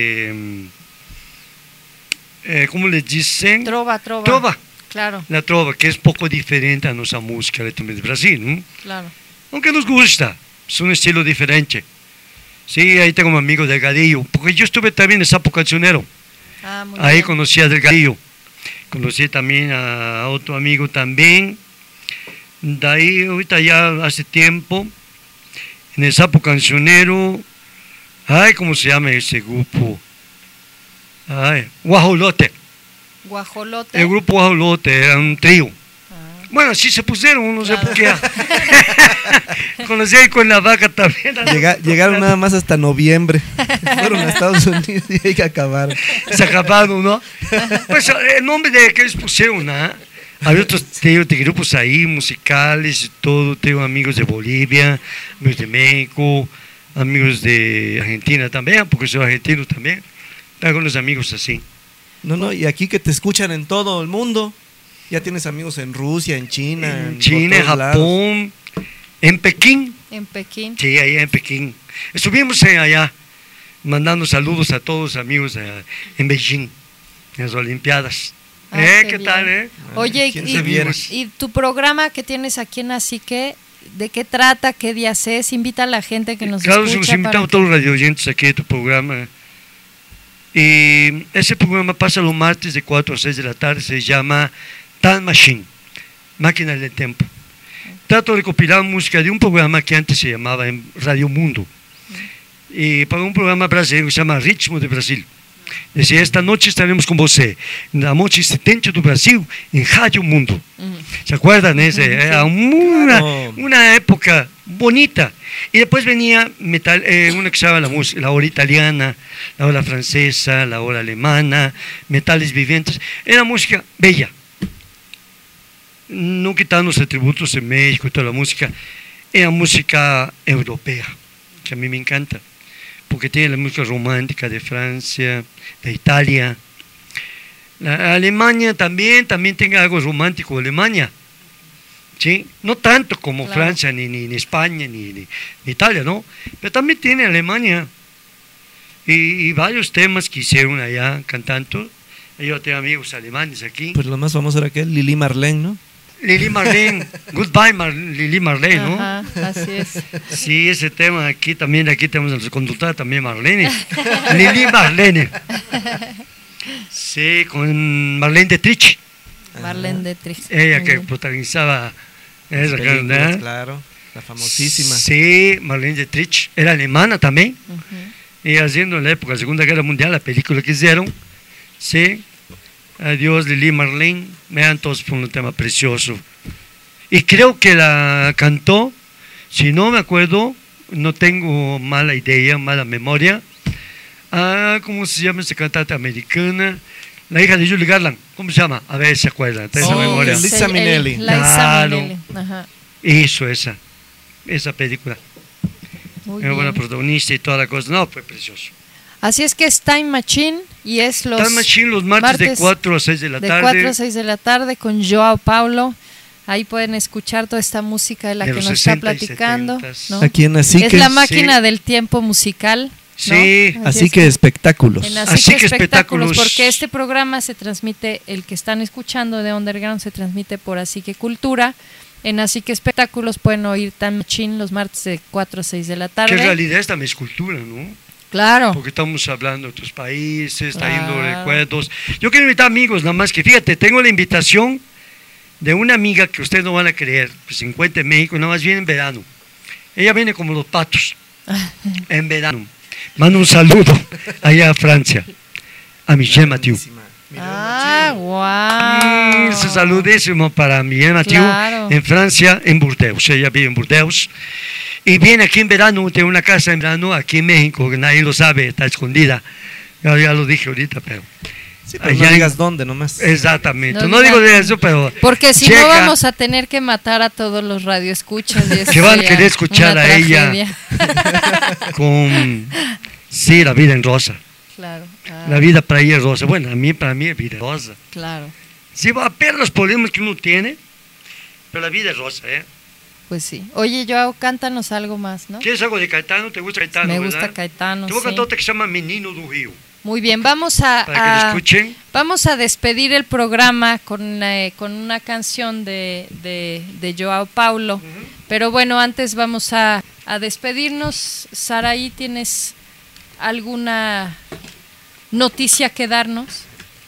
¿cómo les dicen? Trova. Trova, Claro, la trova, que es poco diferente a nuestra música de Brasil, ¿no? claro. Aunque nos gusta, es un estilo diferente. Sí, ahí tengo un amigo Delgadillo, porque yo estuve también en Sapo Cancionero. Ah, muy Ahí bien. conocí a Delgadillo. Conocí también a otro amigo también. De ahí, ahorita ya hace tiempo, en el Sapo Cancionero, ay, ¿cómo se llama ese grupo? Ay, Guajolote. Guajolote. El grupo Guajolote era un trío. Ah, Bueno, así se pusieron, no sé Claro. por qué. Conocí ahí con la vaca también. Llegaron nada más hasta noviembre. Fueron a Estados Unidos y hay que acabar. Se acabaron, ¿no? Pues el nombre de que ellos pusieron, ¿ah? Había otros de grupos ahí, musicales y todo. Tengo amigos de Bolivia, amigos de México, amigos de Argentina también, porque soy argentino también. Tengo unos amigos así. No, y aquí que te escuchan en todo el mundo. Ya tienes amigos en Rusia, en China. En China, en por todos lados. Japón, en Pekín. en Pekín. Sí, allá en Pekín. Estuvimos allá mandando saludos a todos los amigos en Beijing, en las Olimpiadas. Ah, ¿Qué bien. tal, Oye, ¿Quién se viera? y tu programa que tienes aquí en Asique, ¿de qué trata? ¿Qué días es? Invita a la gente que nos Claro, escucha. nos invitamos a todos los radioyentes aquí de tu programa. Y ese programa pasa los martes de 4 a 6 de la tarde, se llama Time Machine, Máquina del Tiempo. Trato de recopilar música de un programa que antes se llamaba en Radio Mundo. Y para un programa brasileño que se llama Ritmo de Brasil. Decía, esta noche estaremos con você, na noite setente do Brasil, em Rádio Mundo. ¿Se acuerdan? Era una época bonita. Y después venía metal, una que se llama la hora italiana, la hora francesa, la hora alemana, metales vivientes. Era música bella. No quitando los atributos de México y toda la música. Era música europea, que a mí me encanta. Porque tiene la música romántica de Francia, de Italia. La Alemania también tiene algo romántico, Alemania. ¿Sí? No tanto como Francia, ni España, ni Italia, ¿no? Pero también tiene Alemania. Y varios temas que hicieron allá cantando. Yo tengo amigos alemanes aquí. Pues lo más famoso era aquel, Lili Marlene, ¿no? Lili Marlene, Goodbye Lili Marlene, ¿no? Ajá, así es. Sí, ese tema aquí tenemos a la conductora también Marlene. Lili Marlene. Sí, con Marlene Dietrich. Marlene Dietrich. Ella que protagonizaba esa películas, claro, la famosísima. Sí, Marlene Dietrich. Era alemana también. Y haciendo en la época de la Segunda Guerra Mundial, la película que hicieron. Sí. Adiós Lili Marlene, vean todos, fue un tema precioso. Y creo que la cantó, si no me acuerdo, no tengo mala idea, mala memoria. ¿Cómo se llama esa cantante americana? La hija de Julie Garland, ¿cómo se llama? A ver si se acuerdan, esa memoria. Liza Minnelli. Liza Minnelli. Ajá. Hizo esa película. Era buena protagonista y toda la cosa. No, fue precioso. Así es que es Time Machine y es Time Machine los martes de 4 a 6 de la tarde. De 4 a 6 de la tarde con Joao Paulo. Ahí pueden escuchar toda esta música de la que nos está platicando, ¿no? Aquí en Así es que la máquina del tiempo musical, ¿no? Sí, así que espectáculos. En Así que espectáculos, porque este programa se transmite, el que están escuchando de Underground se transmite por Así que Cultura. En Así que Espectáculos pueden oír Time Machine los martes de 4 a 6 de la tarde. Que en realidad es también es cultura, ¿no? Claro. Porque estamos hablando de otros países, trayendo recuerdos. Yo quiero invitar amigos, nada más que fíjate, tengo la invitación de una amiga que ustedes no van a creer, que se encuentra en México y nada más viene en verano. Ella viene como los patos, en verano. Mando un saludo allá a Francia, a Michel Mathieu. Wow. Ese saludísimo para Michel Mathieu, en Francia, en Burdeos. Ella vive en Burdeos. Y viene aquí en verano, tiene una casa en verano aquí en México, que nadie lo sabe, está escondida. Ya lo dije ahorita, pero... Sí, pero no digas dónde nomás. Exactamente, no digo de eso, pero... Porque si no vamos a tener que matar a todos los radioescuchas. Que van a querer escuchar a ella con... Sí, la vida en rosa. Claro. La vida para ella es rosa. Bueno, para mí es vida rosa. Claro. Sí, va a perder los problemas que uno tiene, pero la vida es rosa, ¿eh? Pues sí. Oye, Joao, cántanos algo más, ¿no? ¿Quieres algo de Caetano? ¿Te gusta Caetano? Me gusta Caetano, Te voy a cantar otra que se llama Menino do Rio. Muy bien, vamos a despedir el programa con una canción de Joao Paulo. Pero bueno, antes vamos a despedirnos. Saraí, ¿tienes alguna noticia que darnos?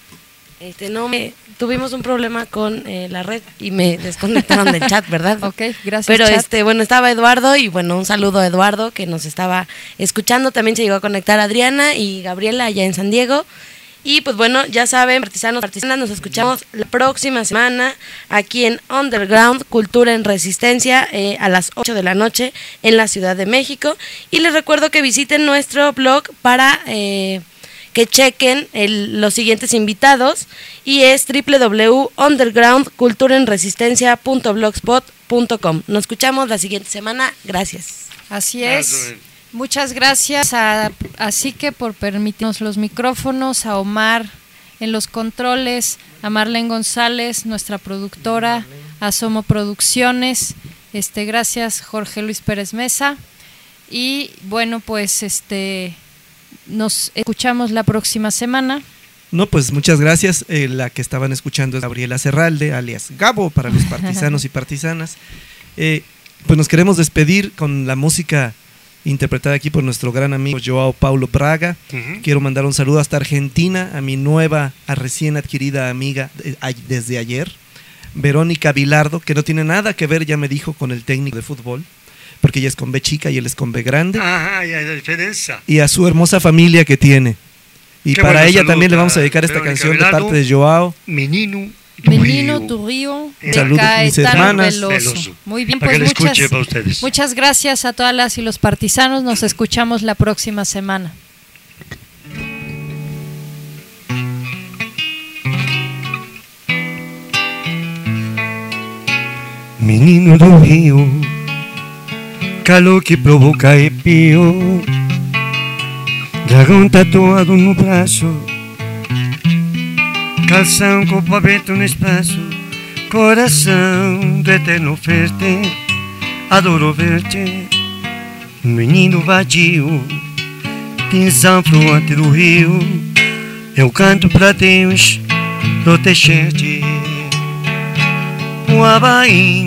Tuvimos un problema con la red y me desconectaron del chat, ¿verdad? Ok, gracias. Pero chat. bueno, estaba Eduardo y bueno, un saludo a Eduardo que nos estaba escuchando. También se llegó a conectar Adriana y Gabriela allá en San Diego. Y pues bueno, ya saben, partisanos, nos escuchamos la próxima semana aquí en Underground, Cultura en Resistencia, a las 8 de la noche en la Ciudad de México. Y les recuerdo que visiten nuestro blog para... que chequen los siguientes invitados y es www.undergroundculturenresistencia.blogspot.com. Nos escuchamos la siguiente semana. Gracias. Así es. Muchas gracias Así que por permitirnos los micrófonos, a Omar en los controles, a Marlene González, nuestra productora, a Somo Producciones, gracias Jorge Luis Pérez Mesa y bueno pues nos escuchamos la próxima semana. No, pues muchas gracias. La que estaban escuchando es Gabriela Serralde, alias Gabo, para los partisanos y partisanas. Pues nos queremos despedir con la música interpretada aquí por nuestro gran amigo Joao Paulo Braga. Quiero mandar un saludo hasta Argentina a mi recién adquirida amiga desde ayer, Verónica Vilardo, que no tiene nada que ver, ya me dijo, con el técnico de fútbol, porque ella es con B chica y él es con B grande. Ajá, ya hay la diferencia. Y a su hermosa familia que tiene. Y Qué para bueno, ella salud también le a vamos a dedicar esta Verónica canción de Velado. parte de Joao. Menino Menino tu río, de Saludos, mis Caetano hermanas. Veloso. Muy bien, Para pues que la escuche muchas, para ustedes. muchas gracias a todas las y los partisanos. Nos escuchamos la próxima semana. Menino do Rio, calor que provoca arrepio, dragão tatuado no braço, calção copo aberto no espaço, coração do eterno ferte, adoro ver-te, menino vadio, pinsão fluente do rio, eu canto pra Deus proteger-te. O Havaí,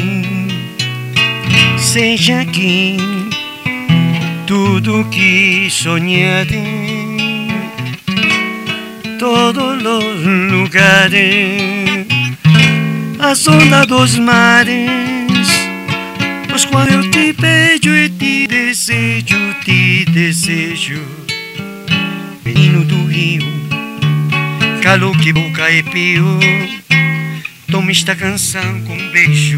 seja aqui tudo que sonhade, todos os lugares, a zona dos mares, pois quando eu te vejo e te desejo, menino do rio, calor que boca e pio. Toma esta canção com um beijo.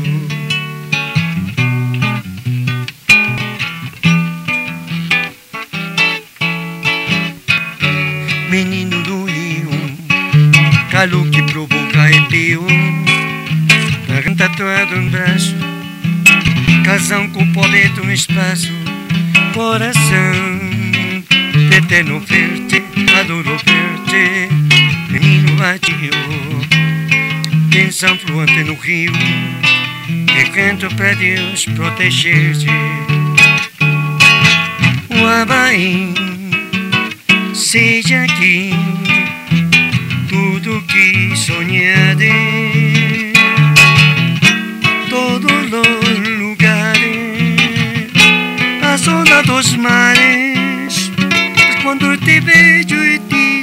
Menino do rio, calor que provoca arrepio, garganta tatuado no braço, casão com poder no espaço, coração de eterno ver-te, adoro ver-te, menino vadio. Pensão fluente no rio, e canto pra Deus proteger-te. O Havaí, seja aqui tudo que sonhade, todos os lugares, a zona dos mares, quando te vejo e te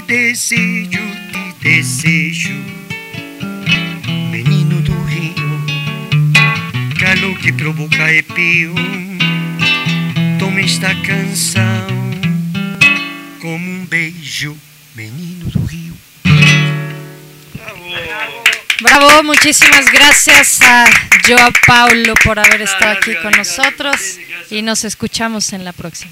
desejo. Menino do rio, calor que provoca arrepio, toma esta canção como um beijo, menino do rio. Bravo, muchísimas gracias a Joao Paulo por haber estado aquí con nosotros y nos escuchamos en la próxima.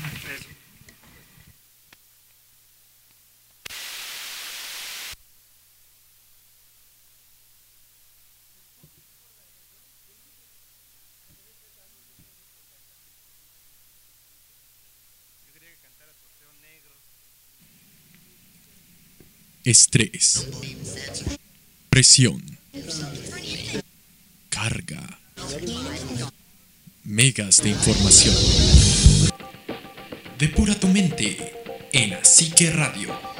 Estrés, presión, carga, megas de información. Depura tu mente en Psique Radio.